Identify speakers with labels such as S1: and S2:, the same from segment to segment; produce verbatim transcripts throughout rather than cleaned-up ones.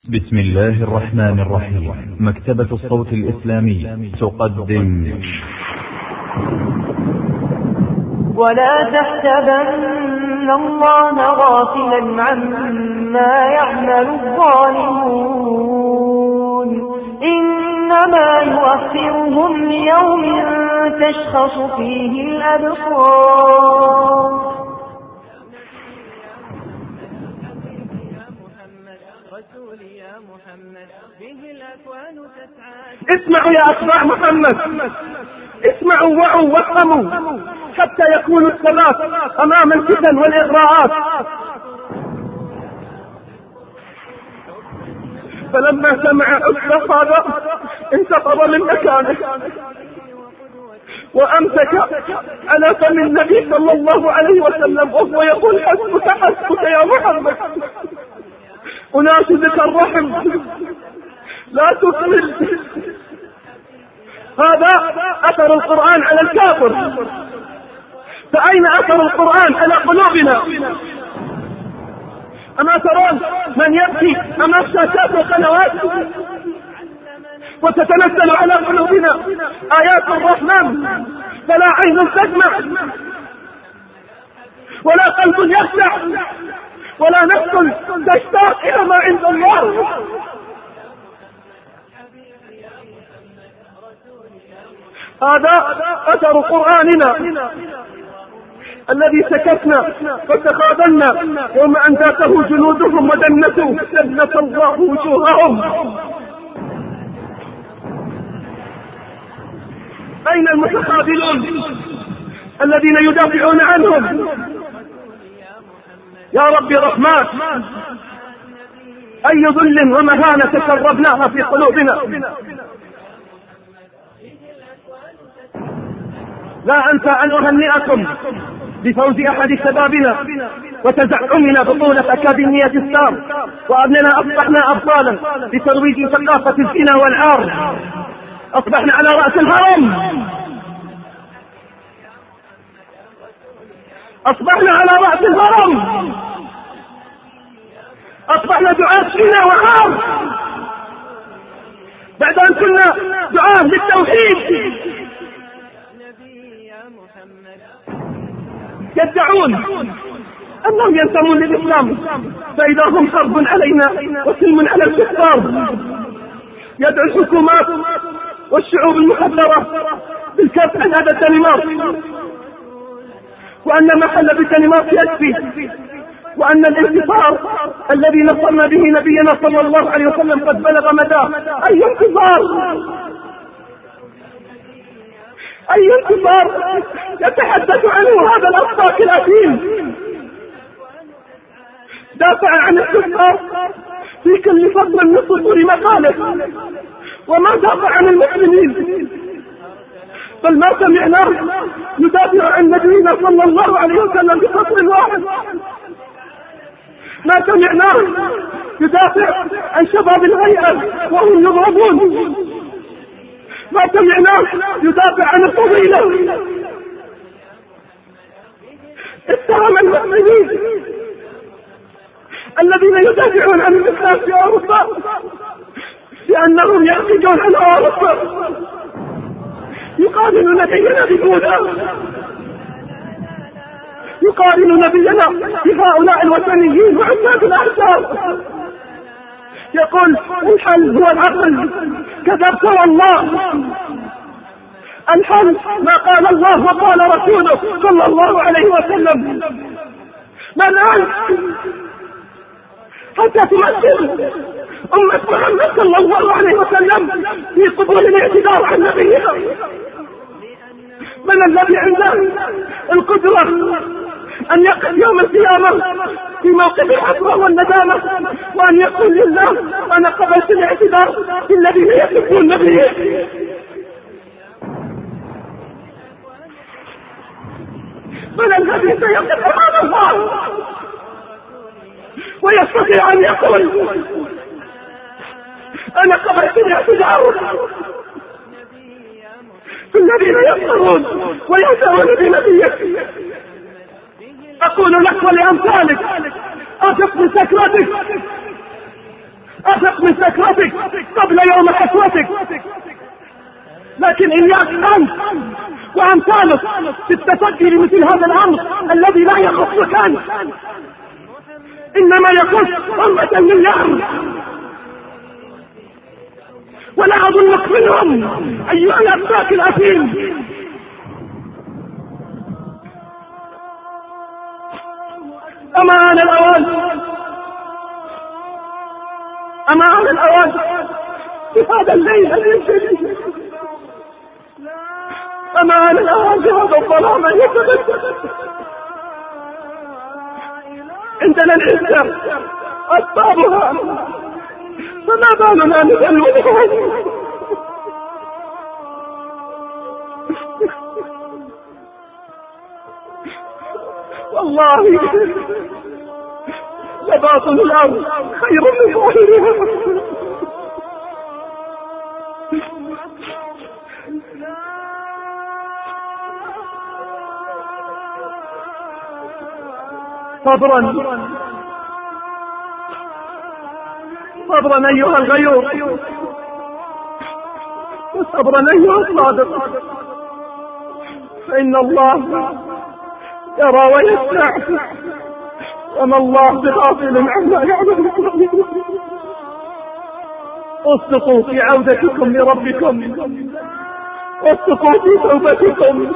S1: بسم الله الرحمن الرحيم. مكتبة الصوت الإسلامي تقدم
S2: ولا تحسبن الله غافلا عما يعمل الظالمون إنما يؤخرهم ليوم تشخص فيه الأبصار.
S3: اسمعوا يا أتباع محمد، اسمعوا وعوا وافهموا حتى يكون الثبات أمام الفتن والإغراءات. فلما سمع أسلف هذا انتفض من مكانه وأمسك على فم النبي صلى الله عليه وسلم وهو يقول حسبك حسبك يا محمد، أناشدك الرحم لا تكمل. هذا أثر القرآن على الكافر، فأين أثر القرآن على قلوبنا؟ أما ترون من يبكي أمام شاشات القنوات وتتنزل على قلوبنا آيات الرحمن، فلا عين تسمع ولا قلب يخشع ولا نفس تشتاق إلى ما عند الله. هذا أثر قرآننا الذي سكتنا وتخاذلنا يوم أن ذاته جنودهم ودنسوا سنة الله وجوههم. أين المتخاذلون الذين يدافعون عنهم؟ يا ربي رحمات، أي ذل ومهانة تشربناها في قلوبنا. لا أنسى أن أهنئكم بفوز أحد شبابنا وتزعمنا بطولة أكاديمية ستار، وأننا أصبحنا أبطالا لترويج ثقافة الزنا والعار. أصبحنا على رأس الهرم، أصبحنا على رأس الهرم، أصبحنا دعاة زنا وعار بعد أن كنا دعاة للتوحيد. يدعون أنهم ينتمون للإسلام فإذا هم حرب علينا وسلم على الكفار. يدعو الحكومات والشعوب المخدرة بالكف عن هذا الدنمارك، وأن محل بالدنمارك يكفي، وأن الانتصار الذي نصرنا به نبينا صلى الله عليه وسلم قد بلغ مداه. أي انتصار؟ أي انتصار يتحدث عنه هذا الأرطاك الأثيم؟ دافع عن الكفار في كل فصل من سطور مقاله، وما دافع عن المسلمين، بل ما سمعناه يدافع عن نبينا صلى الله عليه وسلم بفصل واحد. ما سمعناه يدافع عن شباب الهيئة وهم يضربون. ما سمعناه يدافع عن الفضيلة. اتهم المسلمين الذين يدافعون عن الإسلام في أوروبا بأنهم يعتقدون عن أوروبا، يقارن نبينا ببوذا، يقارن نبينا بهؤلاء الوثنيين وعباد الأحجار. يقول الحل هو العقل. كذبت والله، الحل ما قال الله وقال رسوله صلى الله عليه وسلم. من أنت حتى تمثل أمة محمد صلى الله عليه وسلم في قبول الاعتذار عن نبيها؟ من الذي عنده القدرة أن يقف يوم القيامة في موقف الحسرة والندامة وأن يقول لله أنا قبلت الاعتذار الذين يسبون نبيه؟ من الذي سيقف أمام الله ويستطيع أن يقول أنا قبلت الاعتذار الذين يفطرون ويهتمون بنبيه؟ أقول لك ولأمثالك أقف بسكرتك أثق من سكرتك قبل يوم حسرتك. لكن إياك أنت وأمثالك في التفكير لمثل هذا الأمر الذي لا يخصك أنت، إنما يخص أمة مليار. ولا أظنك منهم أيها الأفاك الأثيم. أمان الأوان، أمان الأوان في هذا الليل الشديد، أمان الأوان في هذا الظلام يتبدد. عندنا العزة أسبابها، فما بالنا نذللها. والله لباطن الأرض خير من ظاهرها. صبرا صبرا أيها الغيور، وصبرا أيها الصادق، فإن الله يرى ويسمع، وما الله بغافل عما يعمل. اصدقوا في عودتكم لربكم، اصدقوا في توبتكم،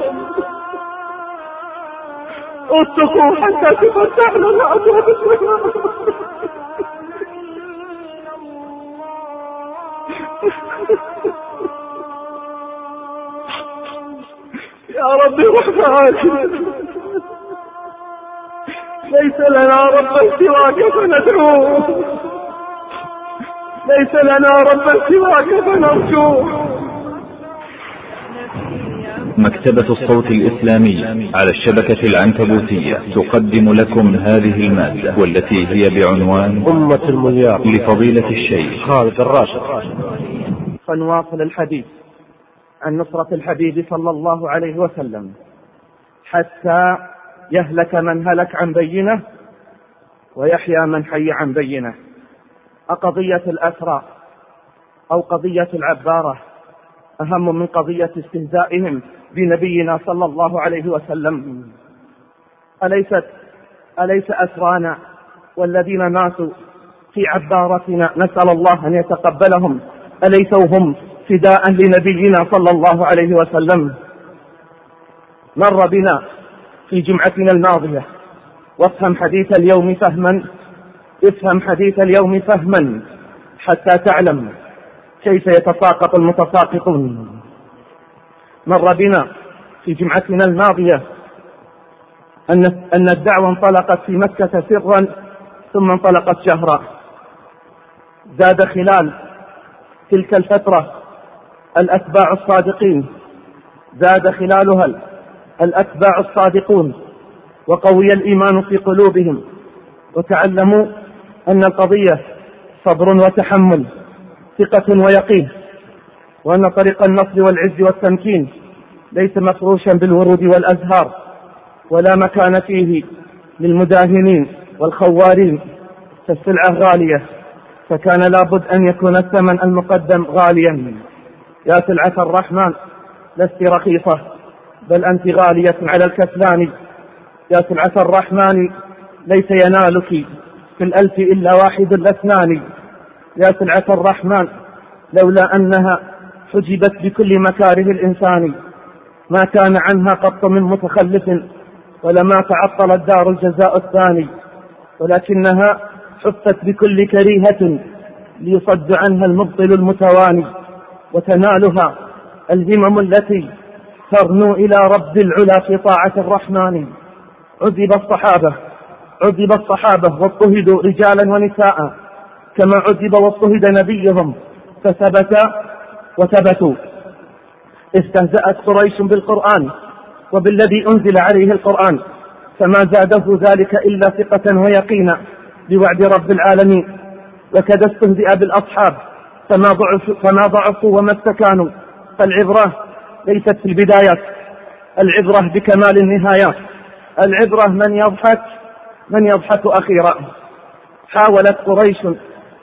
S3: اصدقوا حتى تفتحنا الأبواب السماء. يا ربي رحمك، ليس لنا ربا سواك فندعوه، ليس لنا ربا سواك فنرجوه.
S1: مكتبة الصوت الإسلامي على الشبكة العنكبوتية تقدم لكم هذه المادة، والتي هي بعنوان
S4: أمة المليار
S1: لفضيلة الشيخ
S4: خالد الراشد.
S3: فنواصل الحديث عن نصرة الحبيب صلى الله عليه وسلم حتى يهلك من هلك عن بينه ويحيى من حي عن بينه. أقضية الأسرى أو قضية العبارة أهم من قضية استهزائهم بنبينا صلى الله عليه وسلم. أليست أليس أسرانا والذين ماتوا في عبارتنا نسأل الله أن يتقبلهم أليسوا هم فداء لنبينا صلى الله عليه وسلم؟ مر بنا في جمعتنا الماضية، وافهم حديث اليوم فهما، افهم حديث اليوم فهما حتى تعلم كيف يتساقط المتساقطون. مر بنا في جمعتنا الماضية أن أن الدعوة انطلقت في مكة سرا ثم انطلقت جهرا. زاد خلال تلك الفترة الأتباع الصادقين، زاد خلالها الأتباع الصادقون، وقوي الإيمان في قلوبهم، وتعلموا أن القضية صبر وتحمل، ثقة ويقين، وأن طريق النصر والعز والتمكين ليس مفروشا بالورود والأزهار، ولا مكان فيه للمداهنين والخوارين، فالسلعة غالية، فكان لابد أن يكون الثمن المقدم غاليا. يا سلعة الرحمن لست رخيصة، بل أنت غالية على الكسلان. يا سلعة الرحمن ليس ينالك في الألف إلا واحد الاثنان. يا سلعة الرحمن لولا أنها حجبت بكل مكاره الإنسان ما كان عنها قط من متخلف، ولما تعطل الدار الجزاء الثاني، ولكنها حفت بكل كريهة ليصد عنها المبطل المتواني، وتنالها الهمم التي ترنو إلى رب العلا في طاعة الرحمن. عذب الصحابة عذب الصحابة واضطهدوا رجالا ونساء كما عذب واضطهد نبيهم فثبت وثبتوا. استهزأت قريش بالقرآن وبالذي أنزل عليه القرآن، فما زاده ذلك إلا ثقة ويقينا بوعد رب العالمين. وكذا استهزئ بالأصحاب فما ضعفوا, فما ضعفوا وما استكانوا. فالعبرة ليست في البدايات، العبرة بكمال النهايات. العبرة من يضحك من يضحك أخيرا. حاولت قريش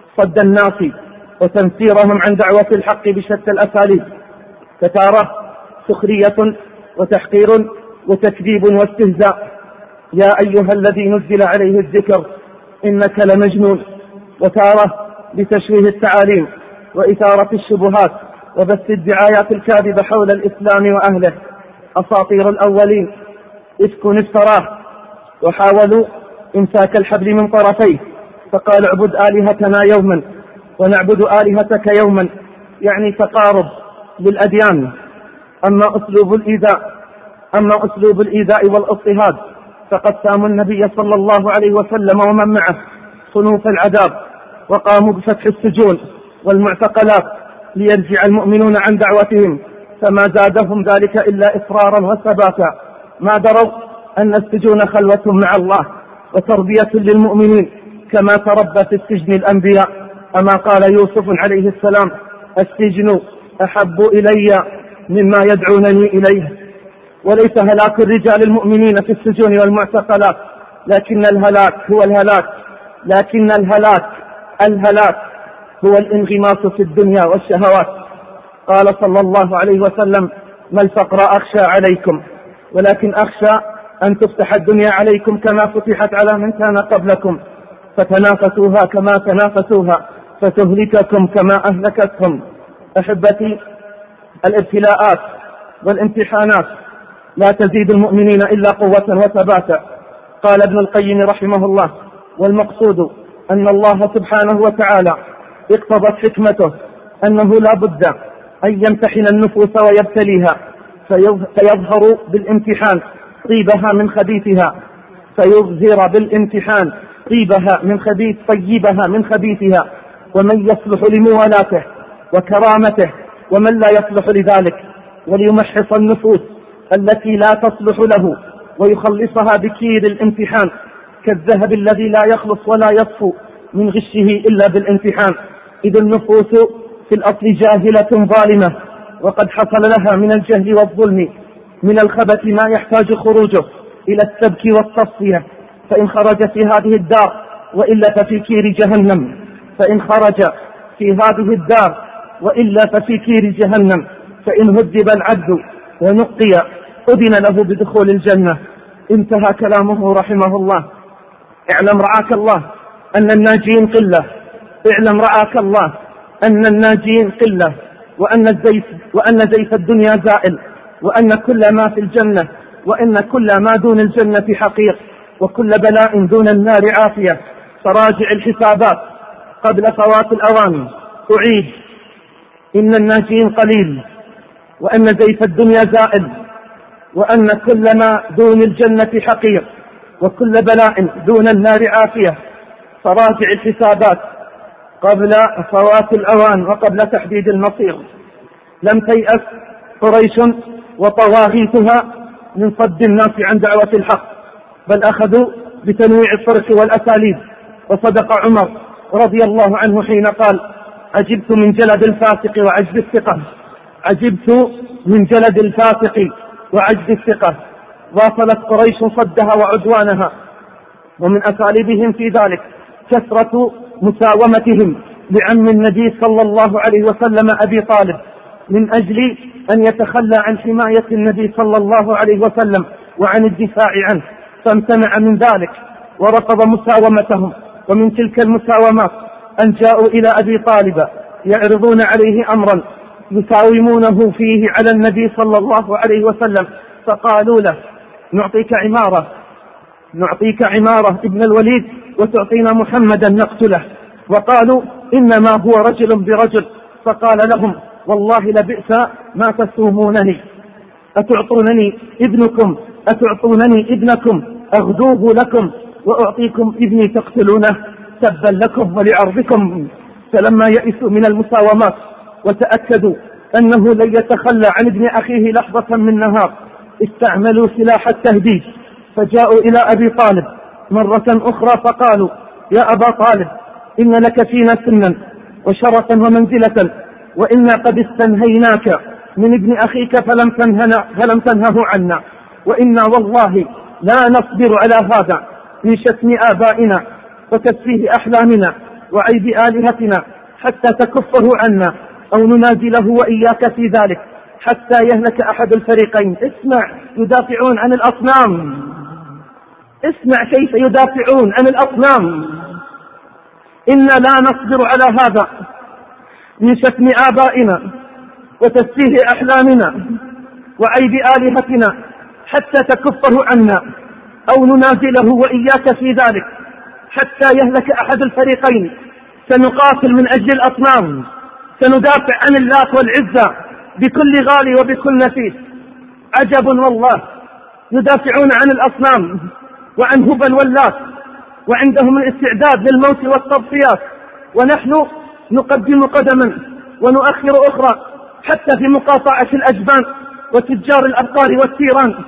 S3: صد الناس وتنفيرهم عن دعوة الحق بشتى الأساليب، فتارة سخرية وتحقير وتكذيب واستهزاء. يا أيها الذي نزل عليه الذكر إنك لمجنون. وتارة بتشويه التعاليم وإثارة الشبهات وبث الدعايات الكاذبة حول الإسلام وأهله. أساطير الأولين إفك افتراه، وحاولوا إمساك الحبل من طرفيه، فقال اعبد آلهتنا يوما ونعبد آلهتك يوما، يعني تقارب للأديان. أما أسلوب الإيذاء أما أسلوب الإيذاء والاضطهاد فقد ساموا النبي صلى الله عليه وسلم ومن معه صنوف العذاب، وقاموا بفتح السجون والمعتقلات ليرجع المؤمنون عن دعوتهم، فما زادهم ذلك إلا إصرارا وثباتا. ما دروا أن السجون خلوة مع الله وتربية للمؤمنين، كما تربى في السجن الأنبياء. أما قال يوسف عليه السلام: السجن أحب إلي مما يدعونني إليه. وليس هلاك الرجال المؤمنين في السجون والمعتقلات، لكن الهلاك هو الهلاك لكن الهلاك الهلاك هو الانغماس في الدنيا والشهوات. قال صلى الله عليه وسلم: ما الفقر أخشى عليكم، ولكن أخشى أن تفتح الدنيا عليكم كما فتحت على من كان قبلكم، فتنافسوها كما تنافسوها فتهلككم كما أهلكتهم. أحبتي، الابتلاءات والامتحانات لا تزيد المؤمنين إلا قوة وثباتا. قال ابن القيم رحمه الله: والمقصود أن الله سبحانه وتعالى اقتضت حكمته أنه لا بد أن يمتحن النفوس ويبتليها، فيظهر بالامتحان طيبها من خبيثها فيظهر بالامتحان طيبها من خبيث طيبها من خبيثها، ومن يصلح لموالاته وكرامته ومن لا يصلح لذلك، وليمحص النفوس التي لا تصلح له ويخلصها بكير الامتحان، كالذهب الذي لا يخلص ولا يصفو من غشه إلا بالامتحان. إذ النفوس في الأصل جاهلة ظالمة، وقد حصل لها من الجهل والظلم من الخبث ما يحتاج خروجه إلى السبك والتصفية، فإن خرج في هذه الدار وإلا ففي كير جهنم فإن خرج في هذه الدار وإلا ففي كير جهنم فإن هذب العبد ونقي أذن له بدخول الجنة. انتهى كلامه رحمه الله. اعلم رعاك الله أن الناجين قلة اعلم رعاك الله أن الناجين قلة وأن الزيف, وأن زيف الدنيا زائل، وأن كل ما في الجنة وإن كل ما دون الجنة حقير، وكل بلاء دون النار عافية. فراجع الحسابات قبل فوات الأوان. أعيد: إن الناجين قليل، وأن زيف الدنيا زائل، وأن كل ما دون الجنة حقير، وكل بلاء دون النار عافية. فراجع الحسابات قبل فوات الأوان وقبل تحديد المصير. لم تيأس قريش وطواغيتها من صد الناس عن دعوة الحق، بل أخذوا بتنويع الطرق والأساليب. وصدق عمر رضي الله عنه حين قال: عجبت من جلد الفاسق وعجز الثقة عجبت من جلد الفاسق وعجز الثقة. واصلت قريش صدها وعدوانها، ومن أساليبهم في ذلك كثرة مساومتهم لعم النبي صلى الله عليه وسلم أبي طالب، من أجل أن يتخلى عن حماية النبي صلى الله عليه وسلم وعن الدفاع عنه، فامتنع من ذلك ورفض مساومتهم. ومن تلك المساومات أن جاءوا إلى أبي طالب يعرضون عليه أمرا يساومونه فيه على النبي صلى الله عليه وسلم، فقالوا له: نعطيك عمارة نعطيك عمارة ابن الوليد وتعطينا محمدا نقتله. وقالوا: إنما هو رجل برجل. فقال لهم: والله لبئس ما تسومونني، أتعطونني ابنكم أتعطونني ابنكم أغدوه لكم وأعطيكم ابني تقتلونه، تبا لكم ولعرضكم. فلما يئسوا من المساومات وتأكدوا أنه لن يتخلى عن ابن أخيه لحظة من نهار، استعملوا سلاح التهديد، فجاءوا إلى أبي طالب مرة أخرى فقالوا: يا أبا طالب، إن لك فينا سنا وشرفا ومنزلة، وإنا قد استنهيناك من ابن أخيك فلم تنهنا فلم تنهه عنا، وإنا والله لا نصبر على هذا من شتم آبائنا وتسفيه أحلامنا وعيب آلهتنا حتى تكفه عنا أو ننازله وإياك في ذلك حتى يهلك أحد الفريقين. اسمع، يدافعون عن الأصنام، اسمع كيف يدافعون عن الأصنام. إنا لا نصبر على هذا من شتم آبائنا وتسفيه أحلامنا وعيب آلهتنا حتى تكفه عنا أو ننازله وإياك في ذلك حتى يهلك أحد الفريقين. سنقاتل من أجل الأصنام، سندافع عن اللات والعزى بكل غالي وبكل نفيس. عجب والله، يدافعون عن الأصنام وعن هبل واللات وعندهم الاستعداد للموت والتضحيات، ونحن نقدم قدما ونؤخر أخرى حتى في مقاطعة الأجبان وتجار الأبقار والثيران.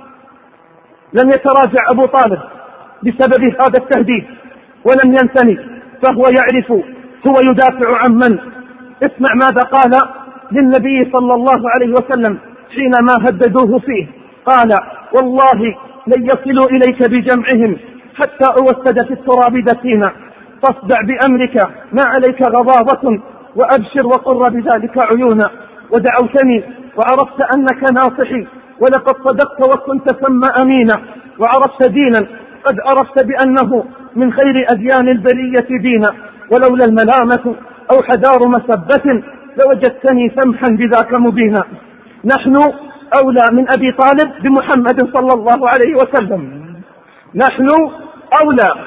S3: لم يتراجع أبو طالب بسبب هذا التهديد ولم ينثني، فهو يعرف هو يدافع عن من. اسمع ماذا قال للنبي صلى الله عليه وسلم حينما هددوه فيه. قال: والله لن يصلوا إليك بجمعهم حتى أوسد في التراب دفينا، فاصدع بأمرك ما عليك غضاضة، وأبشر وقر بذلك عيونا. ودعوتني وعرفت أنك ناصحي، ولقد صدقت وكنت ثم أمينا، وعرفت دينا قد عرفت بأنه من خير أديان البرية دينا، ولولا الملامة أو حدار مسبة لوجدتني سمحا بذاك مبينا. نحن أولى من أبي طالب بمحمد صلى الله عليه وسلم، نحن أولى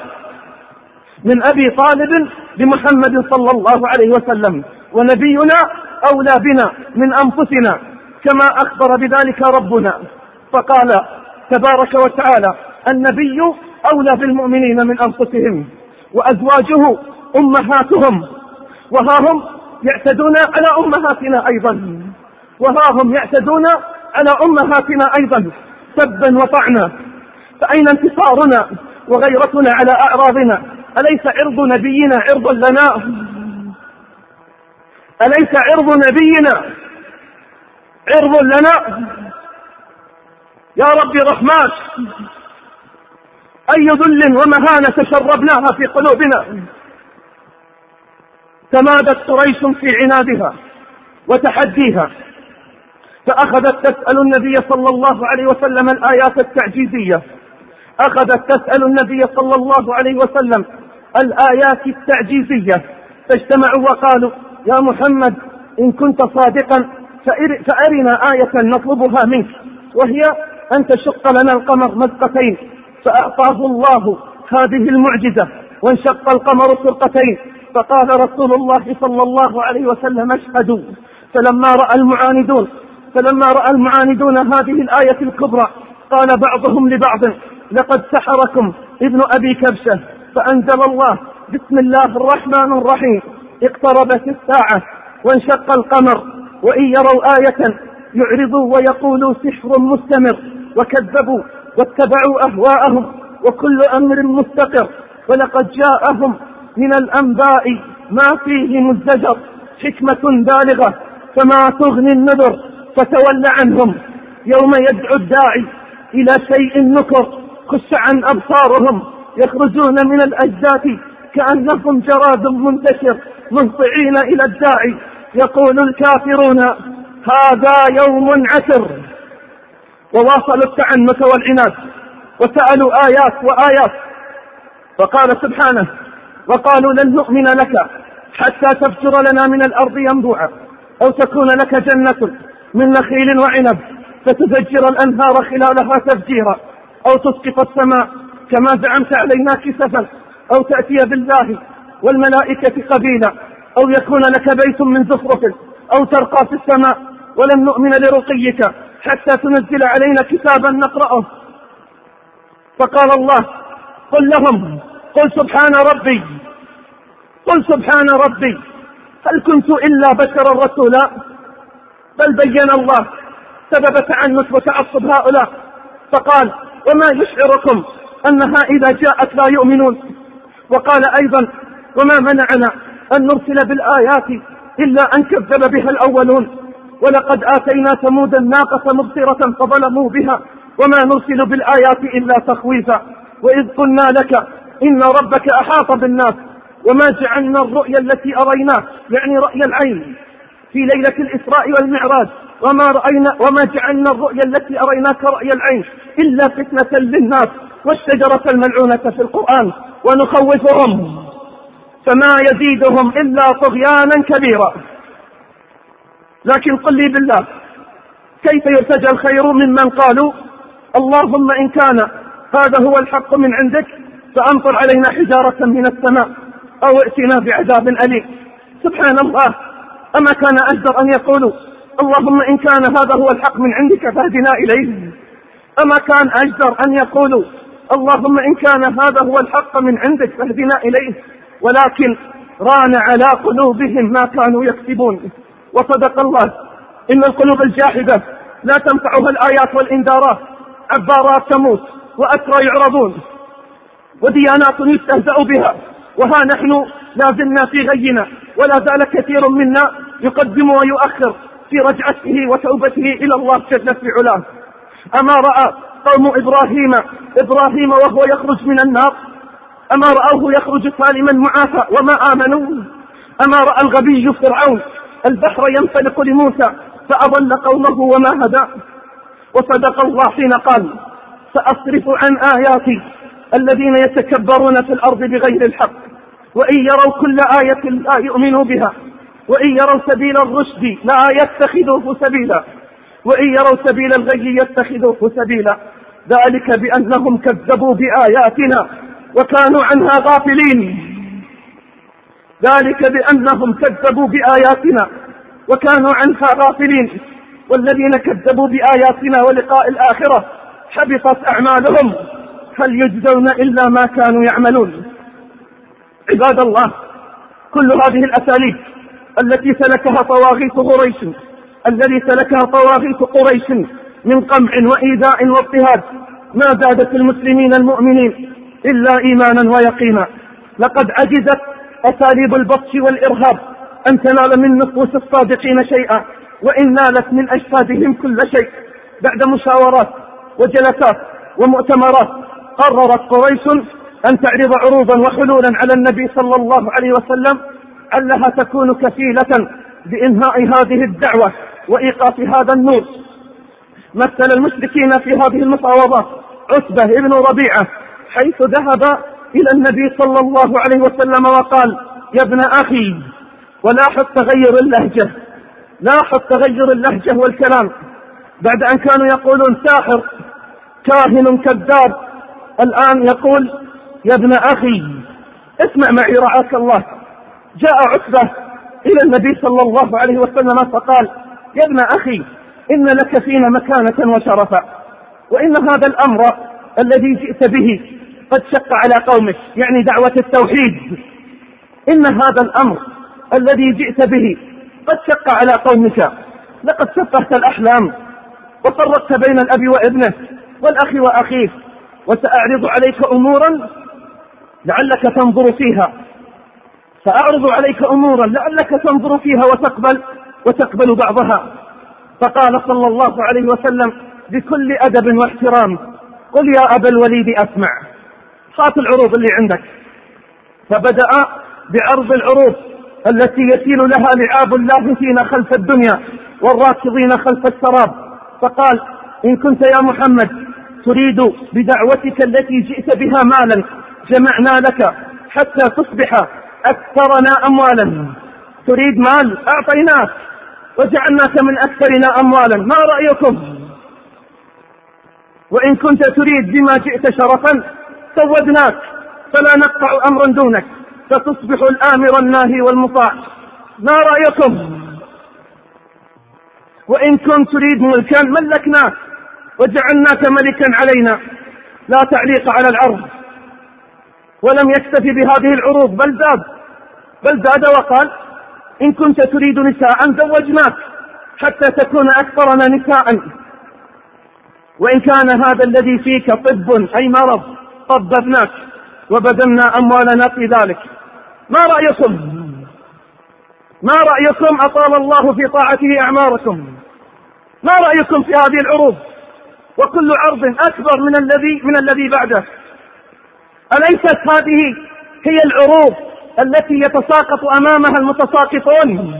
S3: من أبي طالب بمحمد صلى الله عليه وسلم، ونبينا أولى بنا من أنفسنا كما أخبر بذلك ربنا. فقال تبارك وتعالى: النبي أولى بالمؤمنين من أنفسهم وأزواجه أمهاتهم. وها هم يعتدون على أمهاتنا أيضا، وها هم يعتدون على أمهاتنا أيضا سبا وطعنا. فأين انتصارنا وغيرتنا على أعراضنا؟ أليس عرض نبينا عرض لنا؟ أليس عرض نبينا عرض لنا؟ يا رب رحمات، أي ذل ومهانة شربناها في قلوبنا. تمادت قريش في عنادها وتحديها، فأخذت تسأل النبي صلى الله عليه وسلم الآيات التعجيزية، أخذت تسأل النبي صلى الله عليه وسلم الآيات التعجيزية. فاجتمعوا وقالوا: يا محمد إن كنت صادقا فأرنا آية نطلبها منك، وهي أن تشق لنا القمر مزقتين. فأعطاه الله هذه المعجزة وانشق القمر فرقتين. فقال رسول الله صلى الله عليه وسلم: اشهدوا. فلما رأى المعاندون فلما رأى المعاندون هذه الآية الكبرى قال بعضهم لبعض: لقد سحركم ابن أبي كبشة. فأنزل الله: بسم الله الرحمن الرحيم، اقتربت الساعة وانشق القمر، وإن يروا آية يعرضوا ويقولوا سحر مستمر، وكذبوا واتبعوا أهواءهم، وكل أمر مستقر. ولقد جاءهم من الأنباء ما فيه مزدجر، حكمة بالغة فما تغني النذر. فتول عنهم يوم يدعو الداعي إلى شيء نكر، خش عن أبصارهم يخرجون من الأجداث كأنهم جراد منتشر، مهطعين إلى الداعي يقول الكافرون هذا يوم عسر. وواصلوا التعنت والعناد وسألوا آيات وآيات. فقال سبحانه: وقالوا لن نؤمن لك حتى تفجر لنا من الأرض ينبوعا، أو تكون لك جنة من نخيل وعنب فتفجر الأنهار خلالها تفجيرا، أو تسقط السماء كما زعمت علينا كسفا، أو تأتي بالله والملائكة قبيلا، أو يكون لك بيت من زخرف، أو ترقى في السماء. ولن نؤمن لرقيك حتى تنزل علينا كتابا نقرأه. فقال الله: قل لهم قل سبحان ربي قل سبحان ربي هل كنت إلا بشرا رسولا. بل بين الله سبب تعنت وتعصب هؤلاء، فقال: وما يشعركم أنها إذا جاءت لا يؤمنون. وقال أيضا: وما منعنا أن نرسل بالآيات إلا أن كذب بها الأولون، ولقد آتينا ثمود الناقة مبصرة فظلموا بها، وما نرسل بالآيات إلا تخويفا. وإذ قلنا لك إن ربك أحاط بالناس وما جعلنا الرؤيا التي أريناك، يعني رأي العين في ليلة الإسراء والمعراج، وما رأينا وما جعلنا الرؤيا التي أريناك رأي العين إلا فتنة للناس والشجرة الملعونة في القرآن ونخوفهم فما يزيدهم إلا طغيانا كبيرا. لكن قل لي بالله، كيف يرتجى الخير ممن قالوا اللهم إن كان هذا هو الحق من عندك فأمطر علينا حجارة من السماء أو ائتنا بعذاب أليم؟ سبحان الله، أما كان أجدر أن يقولوا اللهم إن كان هذا هو الحق من عندك فاهدنا إليه؟ أما كان أجدر أن يقولوا اللهم إن كان هذا هو الحق من عندك فاهدنا إليه؟ ولكن ران على قلوبهم ما كانوا يكسبون. وصدق الله، إن القلوب الجاحدة لا تنفعها الآيات والإنذارات، عبارات تموت وأسرى يعرضون وديانات يستهزأ بها، وها نحن لا زلنا في غينا، ولا زال كثير منا يقدم ويؤخر في رجعته وتوبته إلى الله جل في علاه. أما رأى قوم إبراهيم إبراهيم وهو يخرج من النار؟ أما رأوه يخرج سالما معافى وما آمنوا؟ أما رأى الغبي فرعون البحر ينفلق لموسى فأضل قومه وما هدى؟ وصدق الله حين قال سأصرف عن آياتي الذين يتكبرون في الأرض بغير الحق وإن يروا كل آية لا يؤمنوا بها وإن يروا سبيل الرشد لا يتخذوه سبيلا وإن يروا سبيل الغي يتخذوه سبيلا، ذلك بأنهم كذبوا بآياتنا وكانوا عنها غافلين. ذلك بأنهم كذبوا بآياتنا وكانوا عنها غافلين، والذين كذبوا بآياتنا ولقاء الآخرة حبطت أعمالهم هل يجزون إلا ما كانوا يعملون. عباد الله، كل هذه الأساليب التي سلكها طواغيت قريش الذي سلكها طواغيت قريش من قمع وإيذاء واضطهاد ما زادت المسلمين المؤمنين إلا إيمانا ويقينا. لقد عجزت أساليب البطش والإرهاب أن تنال من نفوس الصادقين شيئا، وإن نالت من أجسادهم كل شيء. بعد مشاورات وجلسات ومؤتمرات قررت قريش أن تعرض عروضا وحلولا على النبي صلى الله عليه وسلم علها تكون كفيلة بإنهاء هذه الدعوة وإيقاف هذا النور. مثل المشركين في هذه المفاوضات عتبة ابن ربيعة حيث ذهب إلى النبي صلى الله عليه وسلم وقال يا ابن أخي، ولاحظ تغير اللهجة لاحظ تغير اللهجة والكلام. بعد أن كانوا يقولون ساحر كاهن كذاب، الآن يقول يا ابن أخي. اسمع معي رعاك الله. جاء عتبة إلى النبي صلى الله عليه وسلم فقال يا ابن أخي، إن لك فينا مكانة وشرفا، وإن هذا الأمر الذي جئت به قد شق على قومك، يعني دعوة التوحيد. إن هذا الأمر الذي جئت به قد شق على قومك، لقد سفهت الأحلام وفرقت بين الأب وابنه والأخ وأخيه، وسأعرض عليك أمورا لعلك تنظر فيها سأعرض عليك أمورا لعلك تنظر فيها وتقبل وتقبل بعضها. فقال صلى الله عليه وسلم بكل أدب واحترام قل يا أبا الوليد أسمع، هات العروض اللي عندك. فبدأ بعرض العروض التي يسيل لها لعاب الله فينا خلف الدنيا والراكضين خلف السراب. فقال إن كنت يا محمد تريد بدعوتك التي جئت بها مالا جمعنا لك حتى تصبح أكثرنا أموالا. تريد مال أعطيناك وجعلناك من أكثرنا أموالا، ما رأيكم؟ وإن كنت تريد بما جئت شرفا سودناك فلا نقطع أمرا دونك فتصبح الآمر الناهي والمطاع، ما رأيكم؟ وإن كنت تريد ملكا ملكناك وجعلناك ملكا علينا، لا تعليق على العرض. ولم يكتفي بهذه العروض بل زاد بل زاد وقال إن كنت تريد نساء زوجناك حتى تكون أكثرنا نساء، وإن كان هذا الذي فيك طب أي مرض طببناك وبذلنا أموالنا في ذلك. ما رأيكم؟ ما رأيكم؟ أطال الله في طاعته أعماركم. ما رأيكم في هذه العروض؟ وكل عرض أكبر من الذي من الذي بعده. أليست هذه هي العروض التي يتساقط أمامها المتساقطون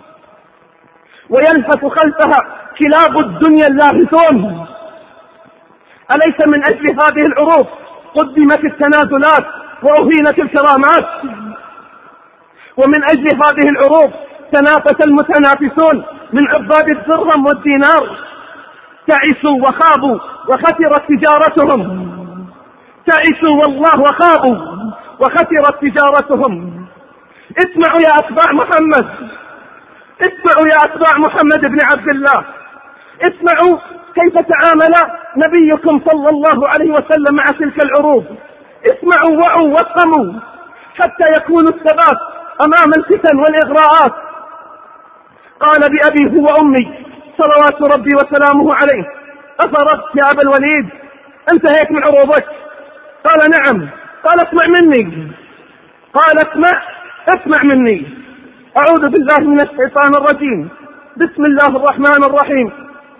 S3: ويلهث خلفها كلاب الدنيا اللاهثون. أليس من أجل هذه العروض قدمت التنازلات وأهينت الكرامات؟ ومن أجل هذه العروض تنافس المتنافسون من عباد الدرهم والدينار، تعسوا وخابوا وخسرت تجارتهم، تعسوا والله وخابوا وخسرت تجارتهم. اسمعوا يا أتباع محمد، اسمعوا يا أتباع محمد بن عبد الله، اسمعوا كيف تعامل نبيكم صلى الله عليه وسلم مع تلك العروض. اسمعوا وعوا وافهموا حتى يكون الثبات أمام الفتن والإغراءات. قال بأبي هو أمي صلوات ربي وسلامه عليه: أفرغت يا أبا الوليد؟ انتهيت من عروضك؟ قال نعم. قال اسمع مني، قال اسمع اسمع مني. أعوذ بالله من الشيطان الرجيم. بسم الله الرحمن الرحيم.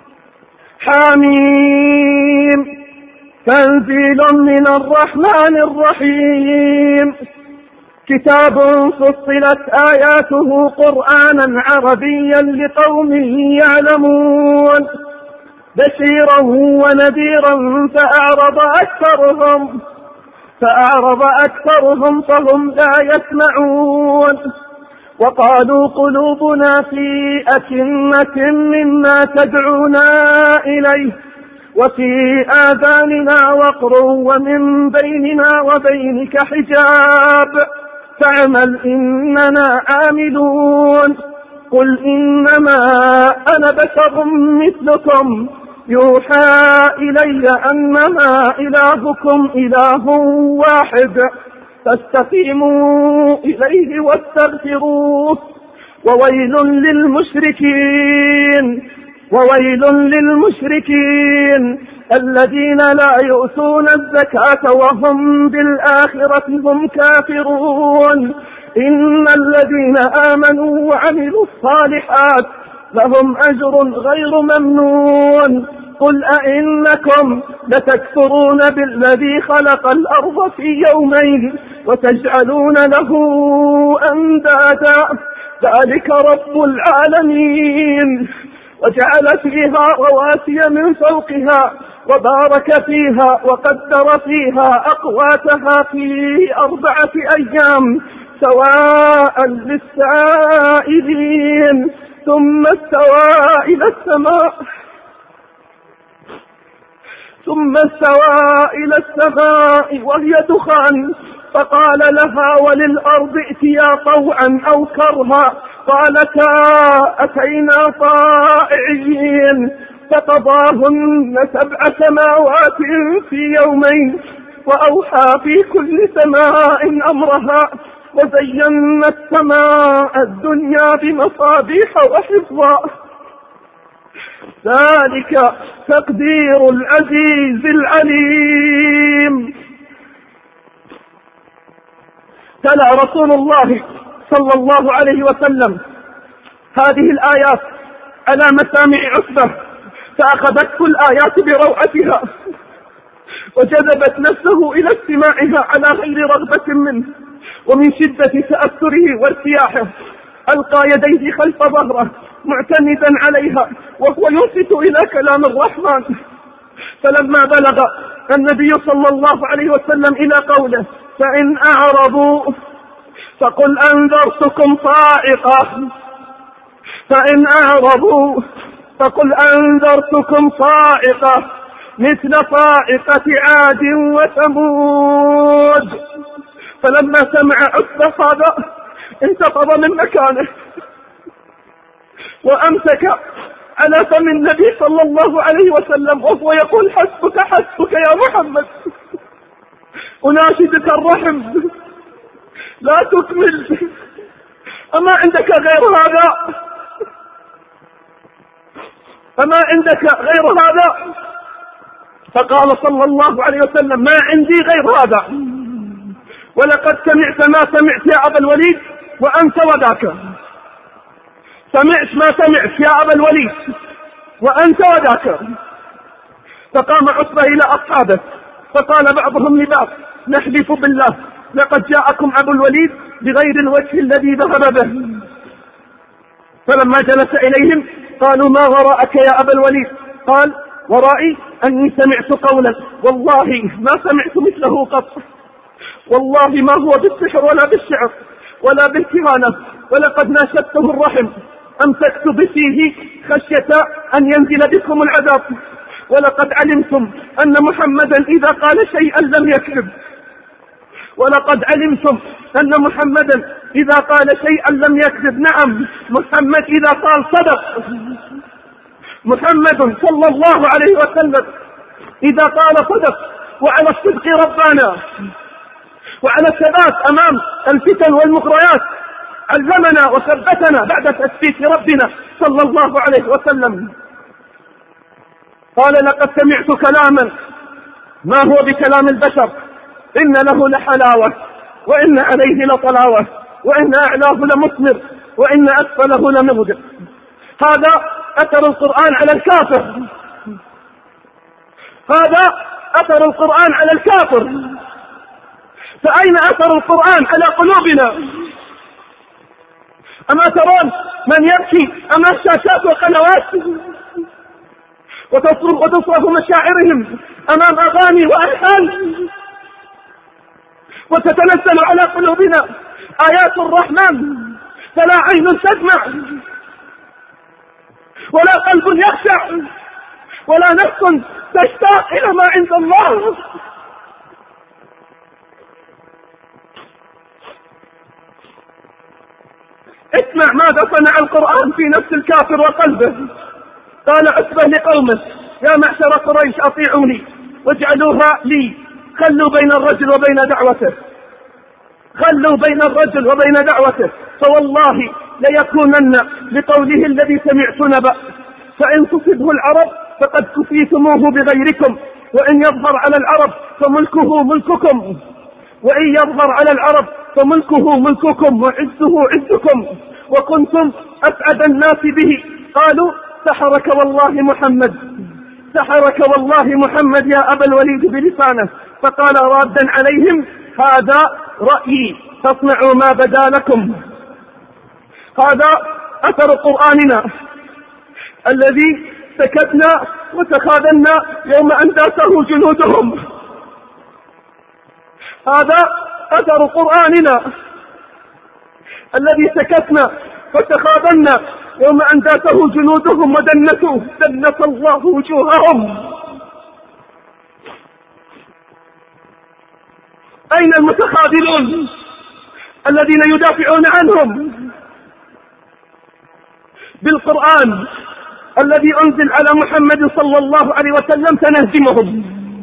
S3: حميم تنزيل من الرحمن الرحيم، كتاب فصلت آياته قرآنا عربيا لقوم يعلمون، بشيرا ونذيرا فأعرض أكثرهم فأعرض أكثرهم فهم لا يسمعون. وقالوا قلوبنا في أكنة مما تدعونا إليه وفي آذاننا وقر ومن بيننا وبينك حجاب فاعمل إننا عاملون. قل إنما أنا بشر مثلكم يوحى إلي أنما إلهكم إله واحد فاستقيموا إليه واستغفروه. وويل للمشركين وويل للمشركين الذين لا يؤتون الزكاة وهم بالآخرة هم كافرون. إن الذين آمنوا وعملوا الصالحات لهم أجر غير ممنون. قل أئنكم لتكفرون بالذي خلق الأرض في يومين وتجعلون له أندادا ذلك رب العالمين. وجعل فيها رواسي من فوقها وبارك فيها وقدر فيها أقواتها في أربعة أيام سواء للسائلين ثم استوى إلى السماء ثم استوى إلى السماء وهي دخان فقال لها وللأرض ائتيا طوعا أو كرها قالتا أتينا طائعين فقضاهن سبع سماوات في يومين وأوحى في كل سماء أمرها وزينا السماء الدنيا بمصابيح وحفظا ذلك تقدير العزيز العليم. تلا رسول الله صلى الله عليه وسلم هذه الآيات على مسامع عتبة فأخذته الآيات بروعتها وجذبت نفسه إلى استماعها على غير رغبة منه، ومن شدة تأثره وارتياحه ألقى يديه خلف ظهره معتمدا عليها وهو يلفت إلى كلام الرحمن. فلما بلغ النبي صلى الله عليه وسلم إلى قوله فإن أعرضوا فقل أنذرتكم صاعقة فإن أعرضوا فقل أنذرتكم صاعقة مثل صاعقة عاد وثمود. فلما سمع عتبة هذا انتفض من مكانه وأمسك على فم النبي صلى الله عليه وسلم وهو يقول حسبك حسبك يا محمد، أناشدك الرحم لا تكمل، أما عندك غير هذا أما عندك غير هذا؟ فقال صلى الله عليه وسلم ما عندي غير هذا، ولقد سمعت ما سمعت يا أبا الوليد وأنت وذاك. سمعت ما سمعت يا أبا الوليد وأنت وذاك. فقام عتبة إلى أصحابه فقال بعضهم لبعض نحلف بالله لقد جاءكم أبو الوليد بغير الوجه الذي ذهب به. فلما جلس إليهم قالوا ما وراءك يا أبا الوليد؟ قال ورائي أني سمعت قولا والله ما سمعت مثله قط، والله ما هو بالسحر ولا بالشعر ولا بالكهانة، ولقد ناشدته الرحم أمسكت بفيه خشية أن ينزل بكم العذاب، ولقد علمتم أن محمدا إذا قال شيئا لم يكذب، ولقد علمتم أن محمدا إذا قال شيئا لم يكذب. نعم محمد إذا قال صدق، محمد صلى الله عليه وسلم إذا قال صدق، وعلى الصدق ربنا، وعلى الثبات أمام الفتن والمغريات علمنا وثبتنا بعد تثبيت ربنا صلى الله عليه وسلم. قال لقد سمعت كلاما ما هو بكلام البشر، إن له لحلاوة وإن عليه لطلاوة وإن أعلاه لمثمر وإن أسفله لمغدق. هذا أثر القرآن على الكافر، هذا أثر القرآن على الكافر. فأين أثر القرآن على قلوبنا؟ أما ترون من يبكي أمام الشاشات والقنوات وتصرف مشاعرهم أمام أغاني وألحان، وتتنزل على قلوبنا آيات الرحمن، فلا عين تدمع ولا قلب يخشع ولا نفس تشتاق إلى ما عند الله. اسمع ماذا صنع القرآن في نفس الكافر وقلبه. قال عتبة لقومه يا معشر قريش أطيعوني واجعلوها لي، خلوا بين الرجل وبين دعوته، خلوا بين الرجل وبين دعوته، فوالله ليكونن لقوله الذي سمعت نبأ، فإن تصبه العرب فقد كفيتموه بغيركم، وإن يظهر على العرب فملكه ملككم، وإن يظهر على العرب فملكه ملككم وعزه عزكم، وكنتم أسعد الناس به. قالوا سحرك والله محمد، سحرك والله محمد يا أبا الوليد بلسانه. فقال رادا عليهم هذا رأيي فاصنعوا ما بدا لكم. هذا أثر قرآننا الذي سكتنا وتخاذلنا يوم أن داسه جنودهم، هذا أثر قرآننا الذي سكتنا وتخاذلنا يوم أن داسه جنودهم ودنسوا دنس الله وجوههم. أين المتخاذلون الذين يدافعون عنهم؟ بالقرآن الذي أنزل على محمد صلى الله عليه وسلم سنهزمهم،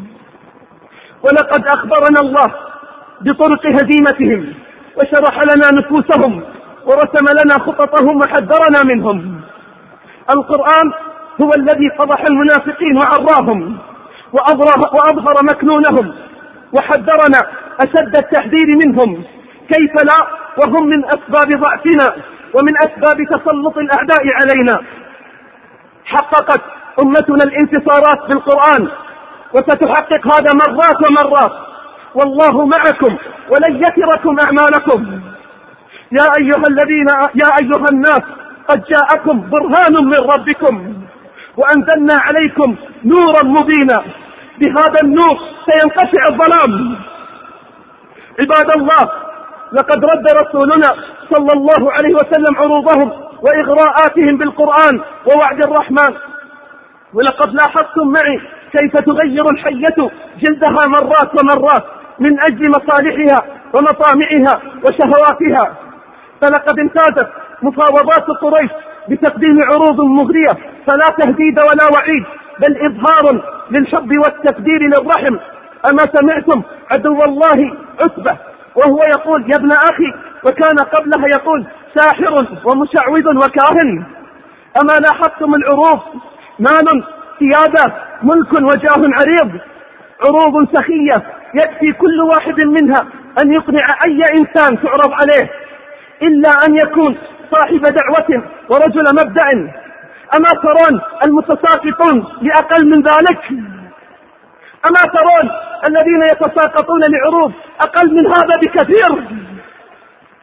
S3: ولقد أخبرنا الله بطرق هزيمتهم وشرح لنا نفوسهم ورسم لنا خططهم وحذرنا منهم. القرآن هو الذي فضح المنافقين وعراهم وأظهر مكنونهم وحذرنا أشد التحذير منهم، كيف لا وهم من أسباب ضعفنا ومن أسباب تسلط الأعداء علينا. حققت أمتنا الانتصارات بالقرآن وستحقق هذا مرات ومرات، والله معكم ولن يتركم أعمالكم. يا أيها الذين يا أيها الناس قد جاءكم برهان من ربكم وأنزلنا عليكم نورا مبينا، بهذا النور سينقطع الظلام. عباد الله، لقد رد رسولنا صلى الله عليه وسلم عروضهم وإغراءاتهم بالقرآن ووعد الرحمن، ولقد لاحظتم معي كيف تغير الحية جلدها مرات ومرات من أجل مصالحها ومطامعها وشهواتها. فلقد امتازت مفاوضات قريش بتقديم عروض مغرية، فلا تهديد ولا وعيد بل إظهار للحب والتقدير للرحم. أما سمعتم عدو الله عتبة وهو يقول يا ابن أخي، وكان قبلها يقول ساحر ومشعوذ وكاهن؟ أما لاحظتم العروض؟ مال، سيادة، ملك وجاه عريض، عروض سخية يكفي كل واحد منها أن يقنع أي إنسان تعرض عليه، إلا أن يكون صاحب دعوة ورجل مبدأ. أما ترون المتساقطون لأقل من ذلك؟ أما ترون الذين يتساقطون لعروض أقل من هذا بكثير؟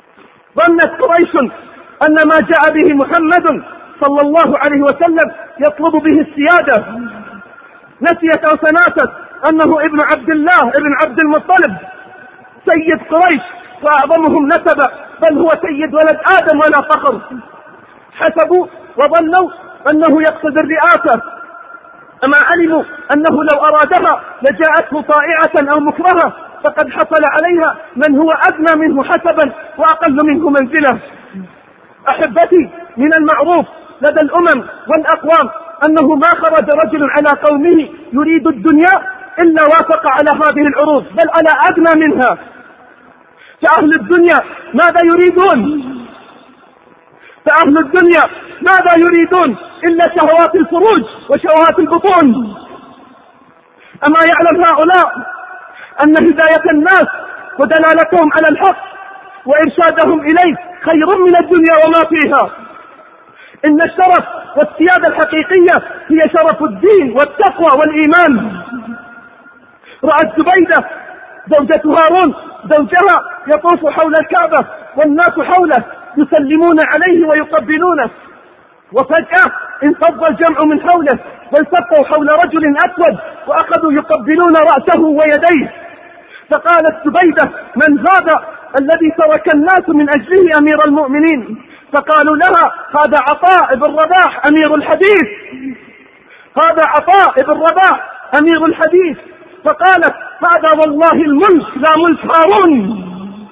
S3: ظنت قريش أن ما جاء به محمد صلى الله عليه وسلم يطلب به السيادة، نسيت أو تناست أنه ابن عبد الله ابن عبد المطلب سيد قريش وأعظمهم نسبا، بل هو سيد ولد آدم ولا فخر. حسبوا وظنوا أنه يقصد الرئاسة، أما علموا أنه لو أرادها لجاءته طائعة أو مكرهة، فقد حصل عليها من هو أدنى منه حسبا وأقل منه منزلة. أحبتي، من المعروف لدى الأمم والأقوام أنه ما خرج رجل على قومه يريد الدنيا إلا وافق على هذه العروض، بل على أدنى منها. فأهل الدنيا ماذا يريدون؟ فأهل الدنيا ماذا يريدون إلا شهوات الفروج وشهوات البطون. أما يعلم هؤلاء أن هداية الناس ودلالتهم على الحق وإرشادهم إليه خير من الدنيا وما فيها. إن الشرف والسيادة الحقيقية هي شرف الدين والتقوى والإيمان. رأت زبيدة زوجة هارون زوجها يطوف حول الكعبة والناس حوله يسلمون عليه ويقبلونه، وفجأة انفض الجمع من حوله والتقوا حول رجل أسود وأخذوا يقبلون رأسه ويديه. فقالت زبيدة: من هذا الذي ترك الناس من أجله أمير المؤمنين؟ فقالوا لها: هذا عطاء بن رباح أمير الحديث، هذا عطاء بن رباح أمير الحديث. فقالت: هذا والله الملك لا ملك هارون،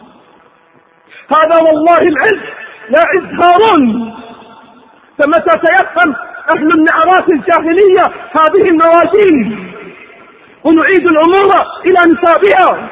S3: هذا والله العز لا عز هارون. فمتى سيفهم أهل النعرات الجاهلية هذه الموازين ونعيد الأمور إلى نصابها؟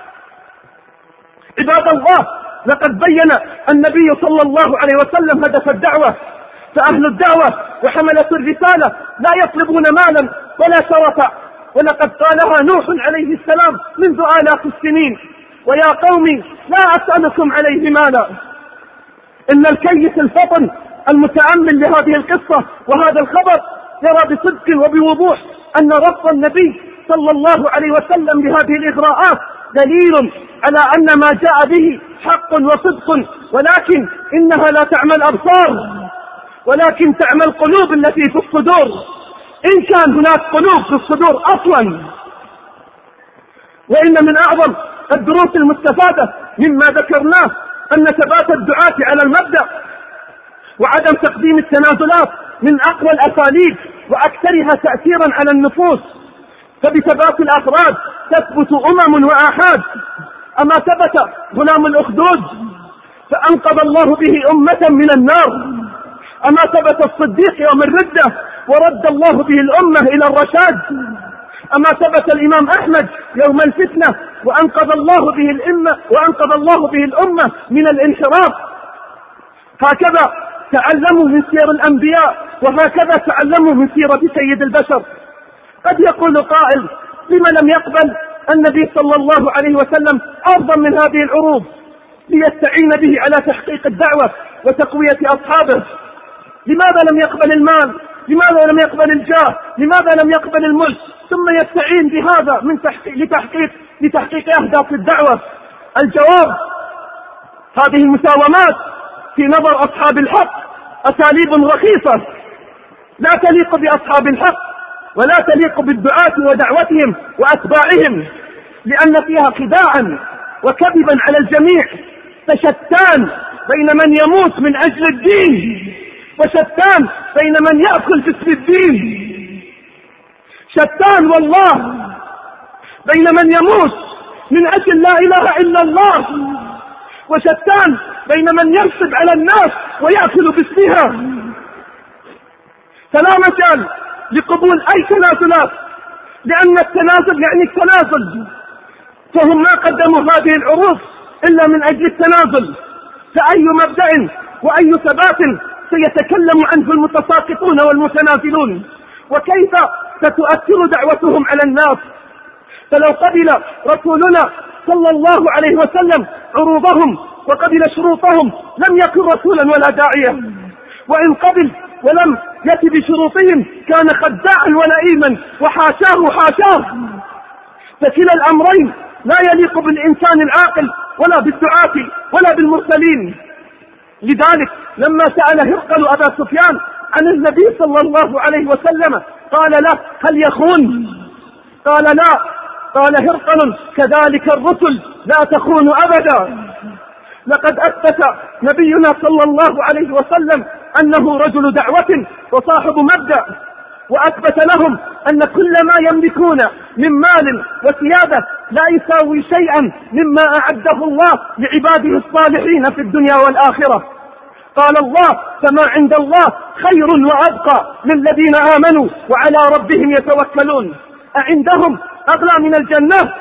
S3: عباد الله، لقد بين النبي صلى الله عليه وسلم هدف الدعوة، فأهل الدعوة وحملة الرسالة لا يطلبون مالا ولا شرفا، ولقد قالها نوح عليه السلام منذ آلاف السنين: ويا قوم لا أسألكم عليه مالا. إن الكيس الفطن المتأمل لهذه القصة وهذا الخبر يرى بصدق وبوضوح أن رفض النبي صلى الله عليه وسلم لهذه الإغراءات دليل على أن ما جاء به حق وصدق، ولكن إنها لا تعمى الأبصار ولكن تعمى القلوب التي في الصدور، إن كان هناك قلوب في الصدور أصلا. وإن من أعظم الدروس المستفادة مما ذكرناه أن ثبات الدعاة على المبدأ وعدم تقديم التنازلات من أقوى الأساليب وأكثرها تأثيرا على النفوس، فبثبات الأفراد تثبت أمم وآحاد. أما ثبت غلام الأخدود فأنقذ الله به أمة من النار، أما ثبت الصديق يوم الردة ورد الله به الأمة إلى الرشاد، أما ثبت الإمام أحمد يوم الفتنة وأنقذ الله به الأمة وأنقذ الله به الأمة من الانحراف. هكذا تعلموا من سير الأنبياء، وهكذا تعلموا من سيرة سيد البشر. قد يقول قائل: لما لم يقبل النبي صلى الله عليه وسلم أفضل من هذه العروض ليستعين به على تحقيق الدعوة وتقوية أصحابه؟ لماذا لم يقبل المال؟ لماذا لم يقبل الجاه؟ لماذا لم يقبل الملك ثم يستعين بهذا من تحقيق لتحقيق لتحقيق أهداف الدعوة؟ الجواب: هذه المساومات في نظر أصحاب الحق أساليب رخيصة لا تليق بأصحاب الحق ولا تليق بالدعاة ودعوتهم وأتباعهم، لأن فيها خداعا وكذبا على الجميع. فشتان بين من يموت من أجل الدين وشتان بين من يأكل باسم الدين. شتان والله بين من يموت من أجل لا إله إلا الله، وشتان بين من ينصب على الناس ويأكل باسمها. فلا مجال لقبول أي تنازلات، لأن التنازل يعني التنازل، فهم ما قدموا هذه العروض إلا من أجل التنازل. فأي مبدأ وأي ثبات سيتكلم عنه المتساقطون والمتنازلون؟ وكيف ستؤثر دعوتهم على الناس؟ فلو قبل رسولنا صلى الله عليه وسلم عروضهم وقبل شروطهم لم يكن رسولا ولا داعيا، وإن قبل ولم يأتي بشروطهم كان خداعا ولئيما وحاشاه حاشاه. فكلا الأمرين لا يليق بالإنسان العاقل ولا بالدعاة ولا بالمرسلين. لذلك لما سأل هرقل أبا سفيان عن النبي صلى الله عليه وسلم قال له: هل يخون؟ قال: لا. قال هرقل: كذلك الرسل لا تخون أبدا. لقد أثبت نبينا صلى الله عليه وسلم أنه رجل دعوة وصاحب مبدأ، وأثبت لهم أن كل ما يملكون من مال وسيادة لا يساوي شيئا مما أعده الله لعباده الصالحين في الدنيا والآخرة. قال الله: فما عند الله خير وأبقى للذين آمنوا وعلى ربهم يتوكلون. أعندهم أغلى من الجنة؟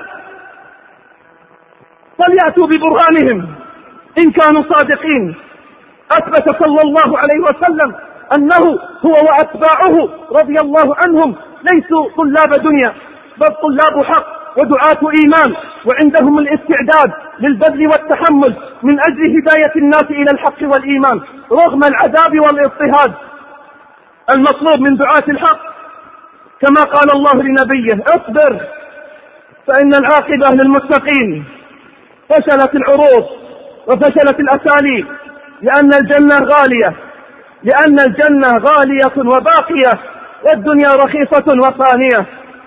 S3: فليأتوا ببرهانهم إن كانوا صادقين. أثبت صلى الله عليه وسلم أنه هو وأتباعه رضي الله عنهم ليسوا طلاب دنيا، بل طلاب حق ودعاة إيمان، وعندهم الاستعداد للبذل والتحمل من أجل هداية الناس إلى الحق والإيمان رغم العذاب والاضطهاد. المطلوب من دعاة الحق كما قال الله لنبيه: اصبر فإن العاقبة للمتقين. فشلت العروض وفشلت الأساليب، لأن الجنة غالية، لأن الجنة غالية وباقية، والدنيا رخيصة وفانية.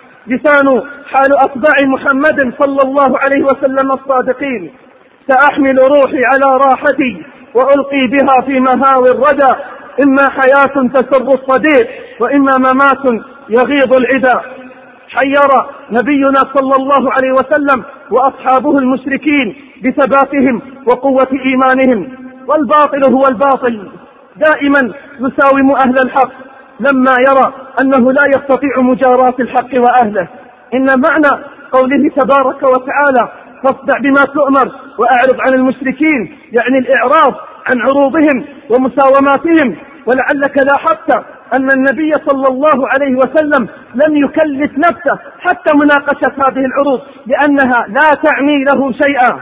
S3: لسان حال أتباع محمد صلى الله عليه وسلم الصادقين: سأحمل روحي على راحتي وألقي بها في مهاوي الردى، إما حياة تسر الصديق وإما ممات يغيظ العدا. حير نبينا صلى الله عليه وسلم وأصحابه المشركين بثباتهم وقوة إيمانهم، والباطل هو الباطل دائما يساوم أهل الحق لما يرى أنه لا يستطيع مجاراة الحق وأهله. إن معنى قوله تبارك وتعالى: فاصدع بما تؤمر وأعرض عن المشركين، يعني الإعراض عن عروضهم ومساوماتهم. ولعلك لاحظت أن النبي صلى الله عليه وسلم لم يكلف نفسه حتى مناقشة هذه العروض، لأنها لا تعني له شيئا.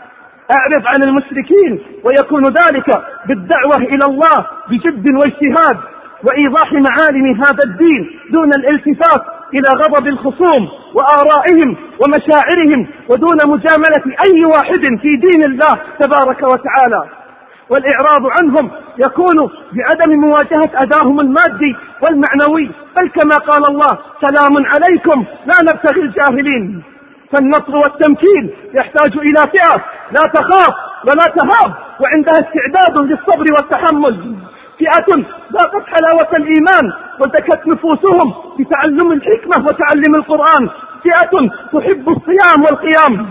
S3: أعرض عن المشركين، ويكون ذلك بالدعوة إلى الله بجد واجتهاد وإيضاح معالم هذا الدين دون الالتفات إلى غضب الخصوم وآرائهم ومشاعرهم، ودون مجاملة أي واحد في دين الله تبارك وتعالى. والإعراض عنهم يكون بعدم مواجهة أذاهم المادي والمعنوي، بل كما قال الله: سلام عليكم لا نبتغي الجاهلين. فالنصر والتمكين يحتاج إلى فئة لا تخاف ولا تهاب وعندها استعداد للصبر والتحمل، فئة ذاقت حلاوة الإيمان وزكت نفوسهم بتعلم الحكمة وتعلم القرآن، فئة تحب الصيام والقيام،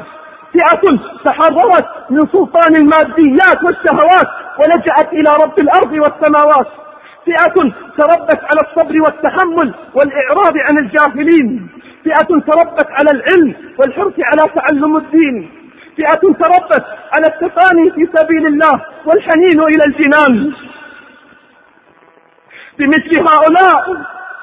S3: فئة تحررت من سلطان الماديات والشهوات ولجأت إلى رب الأرض والسماوات، فئة تربت على الصبر والتحمل والإعراض عن الجاهلين، فئة تربت على العلم والحرص على تعلم الدين، فئة تربت على التفاني في سبيل الله والحنين إلى الجنان. بمثل هؤلاء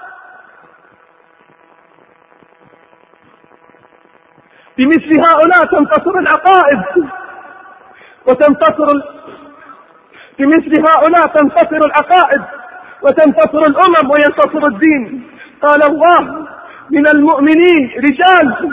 S3: بمثل هؤلاء تنتصر العقائد وتنتصر ال... بمثل هؤلاء تنتصر العقائد وتنتصر الأمم وينتصر الدين. قال الله: من المؤمنين رجال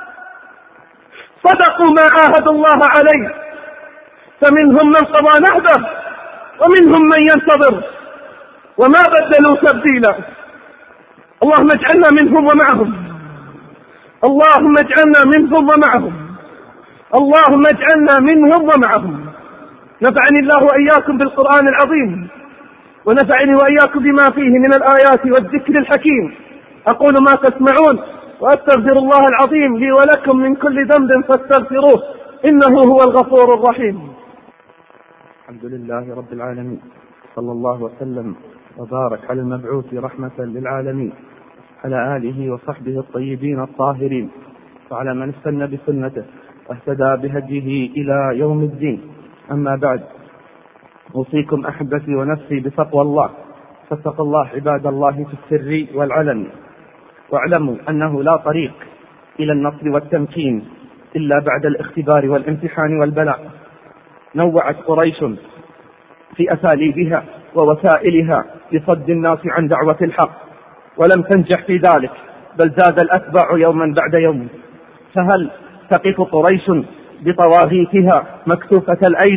S3: صدقوا ما عاهدوا الله عليه، فمنهم من قضى نحبه ومنهم من ينتظر وما بدلوا تبديلا. اللهم اجعلنا منهم ومعهم، اللهم اجعلنا منهم ومعهم، اللهم اجعلنا منهم ومعهم. نفعني الله وإياكم بالقرآن العظيم، ونفعني وإياكم بما فيه من الآيات والذكر الحكيم. أقول ما تسمعون وأستغفر الله العظيم لي ولكم من كل ذنب فاستغفروه إنه هو الغفور الرحيم.
S4: الحمد لله رب العالمين، صلى الله وسلم وبارك على المبعوث رحمة للعالمين، على آله وصحبه الطيبين الطاهرين، وعلى من استنى بسنته واهتدى بهديه إلى يوم الدين. أما بعد، أوصيكم أحبتي ونفسي بتقوى الله، فاتقوا الله عباد الله في السر والعلن، واعلموا أنه لا طريق إلى النصر والتمكين إلا بعد الاختبار والامتحان والبلاء. نوعت قريش في أساليبها ووسائلها لصد الناس عن دعوة الحق، ولم تنجح في ذلك، بل زاد الأتباع يوما بعد يوم. فهل تقف قريش بطواغيتها مكتوفة الأيدي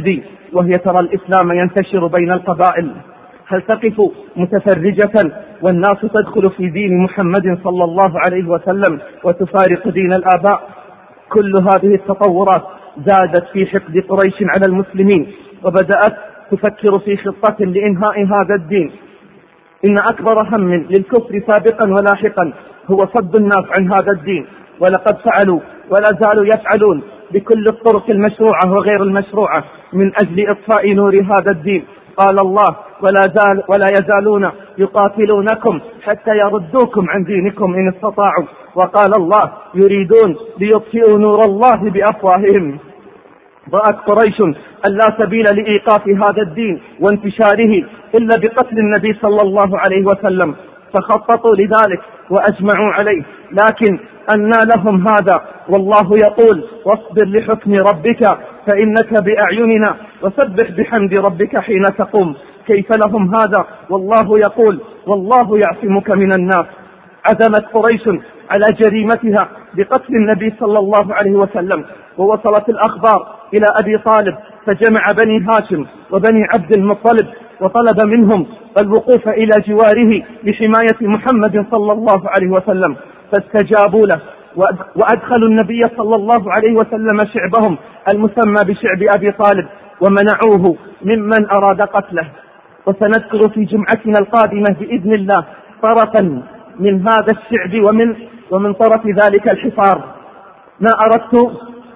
S3: وهي ترى الإسلام ينتشر بين القبائل؟ هل تقف متفرجة والناس تدخل في دين محمد صلى الله عليه وسلم وتفارق دين الآباء؟ كل هذه التطورات زادت في حقد قريش على المسلمين، وبدأت تفكر في خطة لإنهاء هذا الدين. إن أكبر هم للكفر سابقا ولاحقا هو صد الناس عن هذا الدين، ولقد فعلوا ولا زالوا يفعلون بكل الطرق المشروعة وغير المشروعة من أجل إطفاء نور هذا الدين. قال الله: ولا, زال ولا يزالون يقاتلونكم حتى يردوكم عن دينكم إن استطاعوا. وقال الله: يريدون ليطفئوا نور الله بأفواههم. رأت قريش أن لا سبيل لإيقاف هذا الدين وانتشاره إلا بقتل النبي صلى الله عليه وسلم، فخططوا لذلك وأجمعوا عليه، لكن أنى لهم هذا؟ والله يقول: واصبر لحكم ربك فإنك بأعيننا وسبح بحمد ربك حين تقوم. كيف لهم هذا والله يقول: والله يعصمك من الناس؟ عزمت قريش على جريمتها بقتل النبي صلى الله عليه وسلم، ووصلت الأخبار إلى أبي طالب، فجمع بني هاشم وبني عبد المطلب وطلب منهم الوقوف إلى جواره لحماية محمد صلى الله عليه وسلم، فاستجابوا له وأدخلوا النبي صلى الله عليه وسلم شعبهم المسمى بشعب أبي طالب ومنعوه ممن أراد قتله. وسنذكر في جمعتنا القادمة بإذن الله طرفا من هذا الشعب ومن, ومن طرف ذلك الحصار ما أردت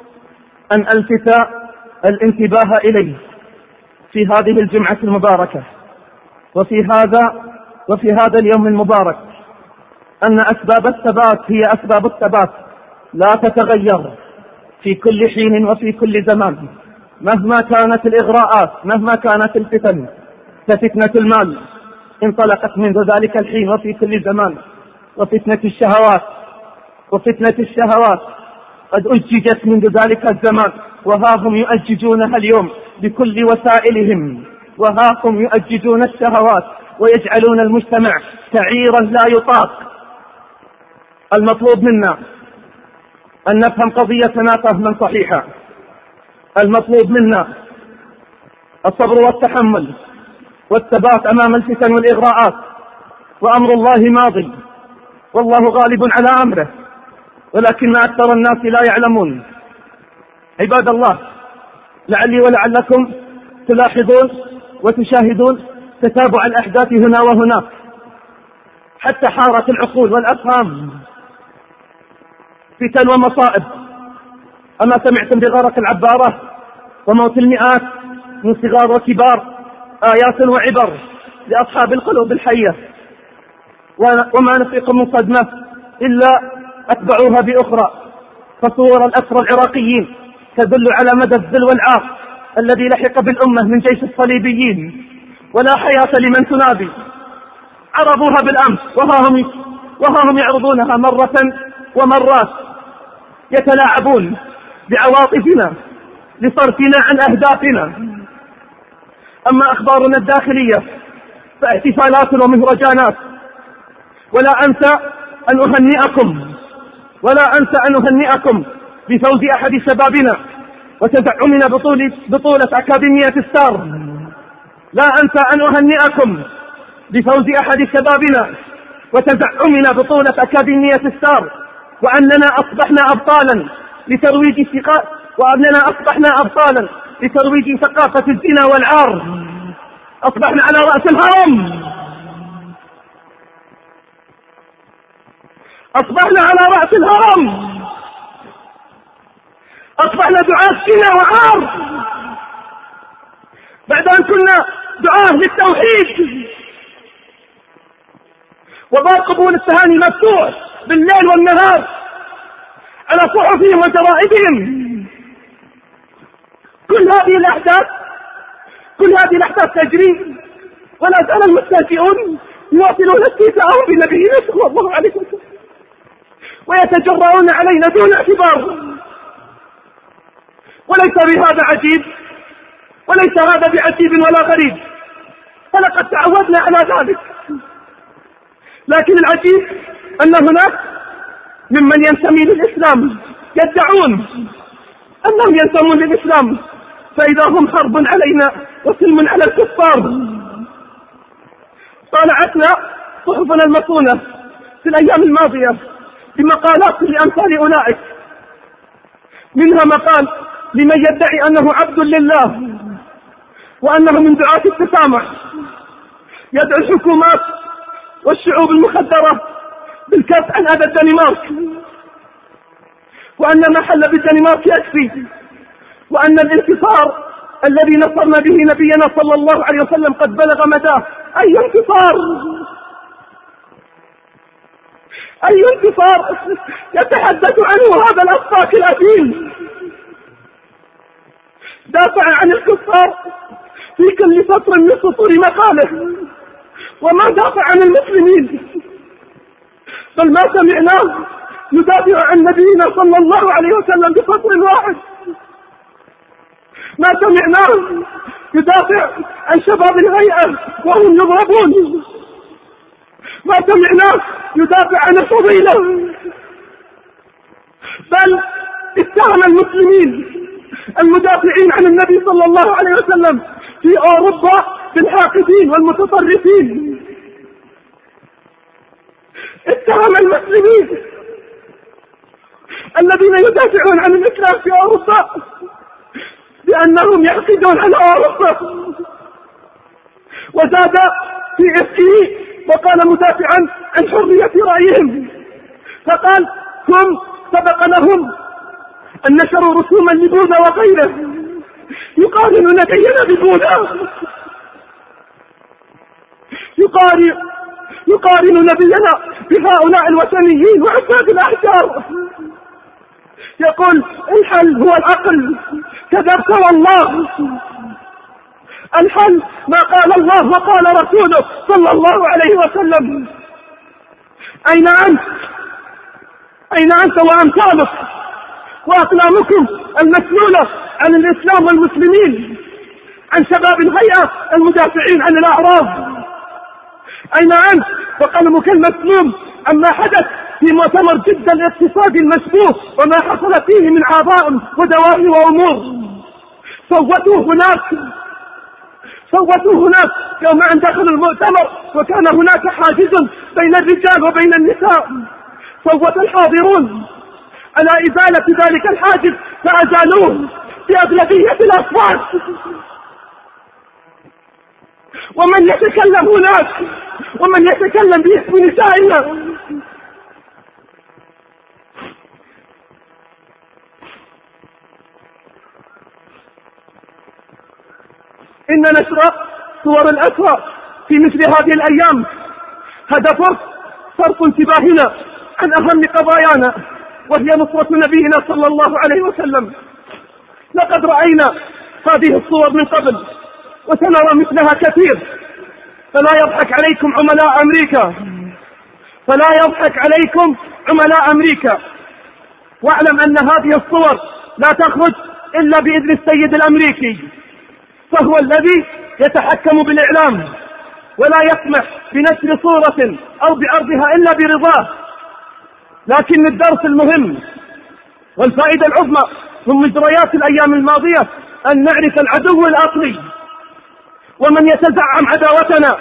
S3: أن ألفت الانتباه إليه في هذه الجمعة المباركة وفي هذا وفي هذا اليوم المبارك، أن أسباب الثبات هي أسباب الثبات لا تتغير في كل حين وفي كل زمان، مهما كانت الإغراءات، مهما كانت الفتن. ففتنة المال انطلقت منذ ذلك الحين وفي كل زمان، وفتنة الشهوات وفتنة الشهوات قد أججت منذ ذلك الزمان، وها هم يؤججونها اليوم بكل وسائلهم، وها هم يؤججون الشهوات ويجعلون المجتمع سعيرا لا يطاق. المطلوب منا أن نفهم قضيتنا فهما صحيحا. المطلوب منا الصبر والتحمل والثبات أمام الفتن والإغراءات، وأمر الله ماضي والله غالب على أمره، ولكن أكثر الناس لا يعلمون. عباد الله، لعلي ولعلكم تلاحظون وتشاهدون تتابع الأحداث هنا وهناك حتى حارت العقول والأفهام، فتن ومصائب. أما سمعتم بغرق العبارة وموت المئات من صغار وكبار؟ آيات وعبر لأصحاب القلوب الحية، وما نفيق من صدمة إلا أتبعوها بأخرى. فصور الأسرى العراقيين تدل على مدى الذل والعار الذي لحق بالأمة من جيش الصليبيين، ولا حياة لمن تنادي. عرضوها بالأمس وها هم, وها هم يعرضونها مرة ومرات، يتلاعبون بعواطفنا لصرفنا عن أهدافنا. أما أخبارنا الداخلية فاحتفالات ومهرجانات. ولا أنسى أن أهنئكم ولا أنسى أن أهنئكم بفوز أحد شبابنا وتزعمنا بطولة, بطولة أكاديمية ستار. لا أنسى أن أهنئكم بفوز أحد شبابنا وتزعمنا بطولة أكاديمية ستار، وأننا أصبحنا أبطالا لترويج ثقافة وأننا أصبحنا أبطالا لترويج ثقافة الزنا والعار. أصبحنا على رأس الهرم أصبحنا على رأس الهرم أصبحنا دعاة زنا وعار بعد أن كنا دعاة للتوحيد. وباب قبول التهاني مفتوح بالليل والنهار على صحفهم وجرائدهم. كل هذه الأحداث كل هذه الأحداث تجري، ولا زال المستهزئون يواصلون استهزاءهم بنبينا صلى الله عليه وسلم ويتجرؤون علينا دون اعتبار. وليس بهذا عجيب وليس هذا بعجيب ولا غريب، فلقد تعودنا على ذلك. لكن العجيب أن هناك ممن ينتمي للإسلام يدعون أنهم ينتمون للإسلام فإذا هم حرب علينا وسلم على الكفار. طالعتنا صحفنا المصونة في الأيام الماضية بمقالات لأمثال أولئك، منها مقال لمن يدعي أنه عبد لله وأنه من دعاة التسامح، يدعو الحكومات والشعوب المخدرة بالكف عن أذى الدنمارك، وأن ما حل بالدنمارك يكفي، وأن الانتصار الذي نصرنا به نبينا صلى الله عليه وسلم قد بلغ مداه. أي انتصار؟ أي انتصار يتحدث عنه هذا الأفاك الأثيم؟ دافع عن الكفار في كل سطر من سطور مقاله، وما دافع عن المسلمين، بل ما سمعناه يدافع عن نبينا صلى الله عليه وسلم بسطر واحد. ما سمعناه يدافع عن شباب الهيئة وهم يضربون. ما سمعناه يدافع عن الفضيلة، بل اتهم المسلمين المدافعين عن النبي صلى الله عليه وسلم في أوروبا بالحاقدين والمتطرفين. اتهم المسلمين الذين يدافعون عن الإسلام في أوروبا بأنهم يحقدون على أوروبا. وزاد في إفكه وقال مدافعا عن حرية رأيهم، فقال هم سبق لهم أن نشروا رسوما لبوذا وغيره يقارن نبينا ببوذا، يقارن يقارن نبينا بهؤلاء الوثنيين وعباد الأحجار. يقول الحل هو العقل. كذبت والله، الحل ما قال الله وقال رسوله صلى الله عليه وسلم. أين أنت؟ أين أنت وأمثالك وأقلامكم المسلولة عن الإسلام والمسلمين، عن شباب الهيئة المدافعين عن الأعراض؟ أين أنت وقلمك المسلوم عما حدث في مؤتمر جدة الاقتصادي المشبوه وما حصل فيه من عظائم ودواهي وأمور؟ صوتوا هناك صوتوا هناك يوم أن دخلوا المؤتمر وكان هناك حاجز بين الرجال وبين النساء. صوت الحاضرون على إزالة ذلك الحاجز فأزالوه بأغلبية الأصوات. ومن يتكلم هناك ومن يتكلم باسم نسائنا؟ إن نشر صور الأسرى في مثل هذه الأيام هدفه صرف انتباهنا عن أهم قضايانا، وهي نصرة نبينا صلى الله عليه وسلم. لقد رأينا هذه الصور من قبل وسنرى مثلها كثير، فلا يضحك عليكم عملاء أمريكا فلا يضحك عليكم عملاء أمريكا واعلم أن هذه الصور لا تخرج إلا بإذن السيد الأمريكي، فهو الذي يتحكم بالإعلام ولا يسمح بنشر صورة أو بعرضها إلا برضاه. لكن الدرس المهم والفائدة العظمى من مجريات الأيام الماضية أن نعرف العدو الأصلي ومن يتزعم عداوتنا.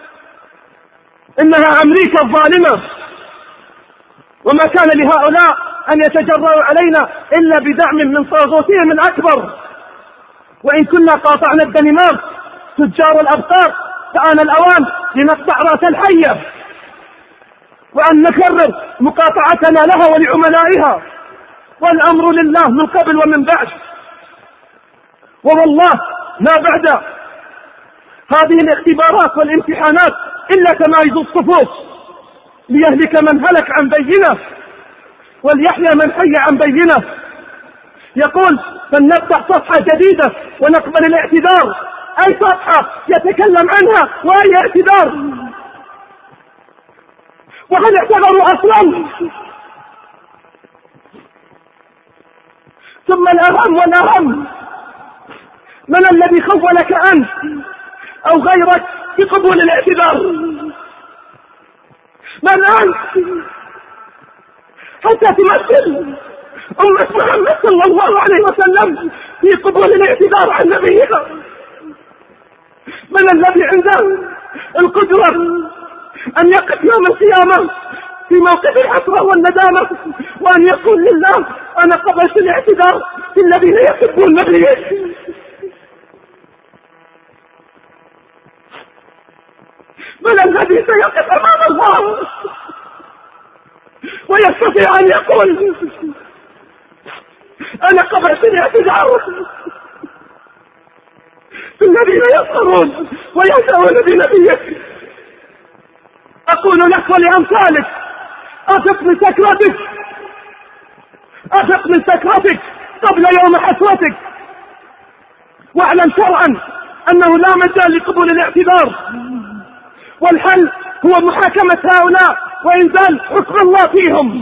S3: إنها أمريكا الظالمة، وما كان لهؤلاء أن يتجرؤوا علينا إلا بدعم من طاغوتهم الأكبر. وإن كنا قاطعنا الدنمارك تجار الأبقار فآن الأوان لنقطع رأس الحية وأن نكرر مقاطعتنا لها ولعملائها، والأمر لله من قبل ومن بعد. ووالله ما بعد هذه الاختبارات والامتحانات إلا تمايز الصفوف، ليهلك من هلك عن بينه وليحيى من حي عن بينه. يقول فلنفتح صفحة جديدة ونقبل الاعتذار. أي صفحة يتكلم عنها وأي اعتذار؟ وهل اعتذروا أصلا؟ ثم الأهم والأهم، من الذي خولك أنت أو غيرك بقبول الاعتذار؟ من أنت حتى تمثل أمة محمد صلى الله عليه وسلم في قبول الاعتذار عن نبيها؟ من الذي عنده القدرة أن يقف يوم القيامة في موقف الحسرة والندامة وأن يقول لله أنا قبلت الاعتذار في الذين يحبون نبيه؟ من الذي سيقف أمام الله ويستطيع أن يقول أنا قبلت الاعتذار في الذين يسخرون ويهزؤون بنبيك؟ أقول لك ولأمثالك أثق من سكرتك، أثق من سكرتك قبل يوم حسرتك، واعلم شرعا أنه لا مجال لقبول الاعتذار، والحل هو محاكمة هؤلاء وإنزال حكم الله فيهم.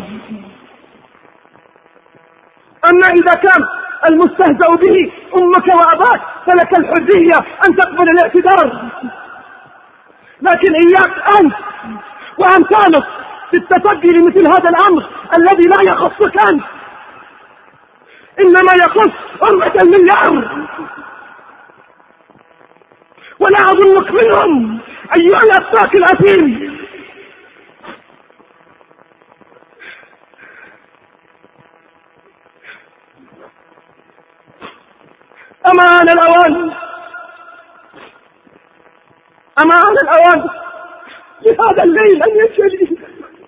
S3: أما إذا كان المستهزأ به أمك وأباك فلك الحرية أن تقبل الاعتذار، لكن إياك أنت وأمثالك بالتصدي لمثل هذا الأمر الذي لا يخصك أنت، إنما يخص أمة المليار. ولا أظنك منهم أيها الأفاك الأثيم. أمان الأوان، أمان الأوان لهذا الليل أن يجري،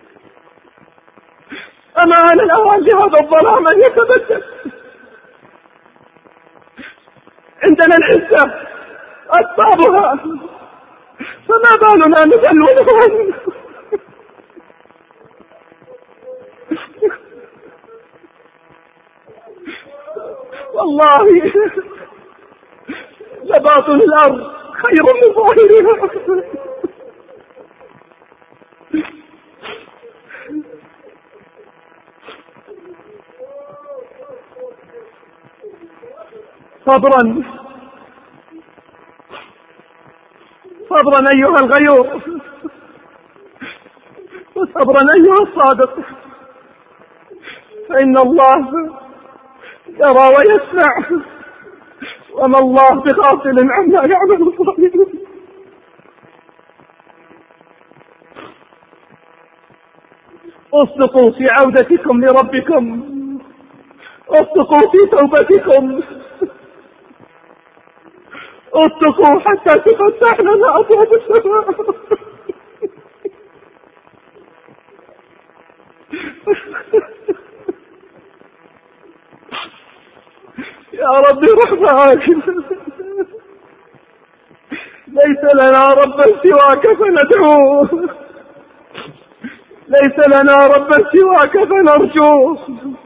S3: أمان الأوان لهذا الظلام أن يتبدل. عندنا العزة أسبابها، فما بالنا نذللهم. والله لباطن الأرض خير من ظاهرها. صبرا صبرا أيها الغيور، وصبرا أيها الصادق، فإن الله يرى ويسمع، وما الله بغافل عما يعمل الظالمون. اصدقوا في عودتكم لربكم، اصدقوا في توبتكم، اصدقوا حتى تفتح لنا أبواب السماء. يا ربي رحمك، ليس لنا ربا سواك فندعوه، ليس لنا ربا سواك فنرجوه.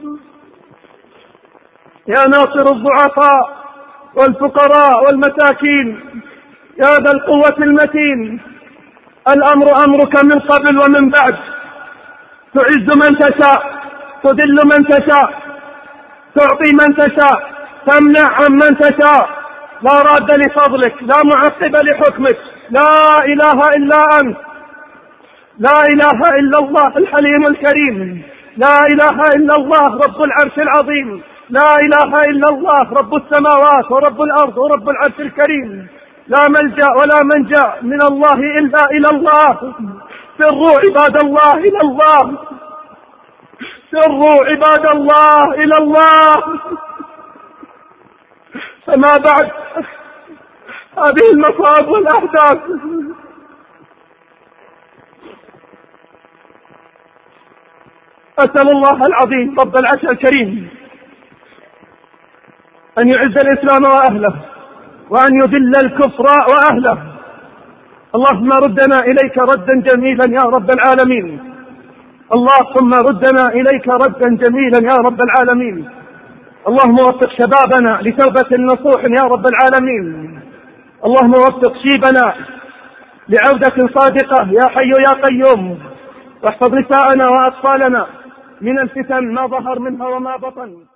S3: يا ناصر الضعفاء والفقراء والمساكين، يا ذا القوة المتين، الأمر أمرك من قبل ومن بعد، تعز من تشاء، تذل من تشاء، تعطي من تشاء، تمنع عن من تشاء، لا راد لفضلك، لا معقب لحكمك، لا إله إلا أنت، لا إله إلا الله الحليم الكريم، لا إله إلا الله رب العرش العظيم، لا إله إلا الله رب السماوات ورب الأرض ورب العرش الكريم، لا ملجأ ولا منجأ من الله إلا إلى الله. سروا عباد الله إلى الله، سروا عباد الله إلى الله. فما بعد هذه المصائب والأحداث أسأل الله العظيم رب العرش الكريم أن يعز الإسلام وأهله وأن يذل الكفر وأهله. اللهم ردنا إليك ردا جميلا يا رب العالمين، اللهم ردنا إليك ردا جميلا يا رب العالمين. اللهم وفق شبابنا لتوبة نصوح يا رب العالمين. اللهم وفق شيبنا لعودة صادقة يا حي يا قيوم. واحفظ نساءنا وأطفالنا من الفتن ما ظهر منها وما بطن.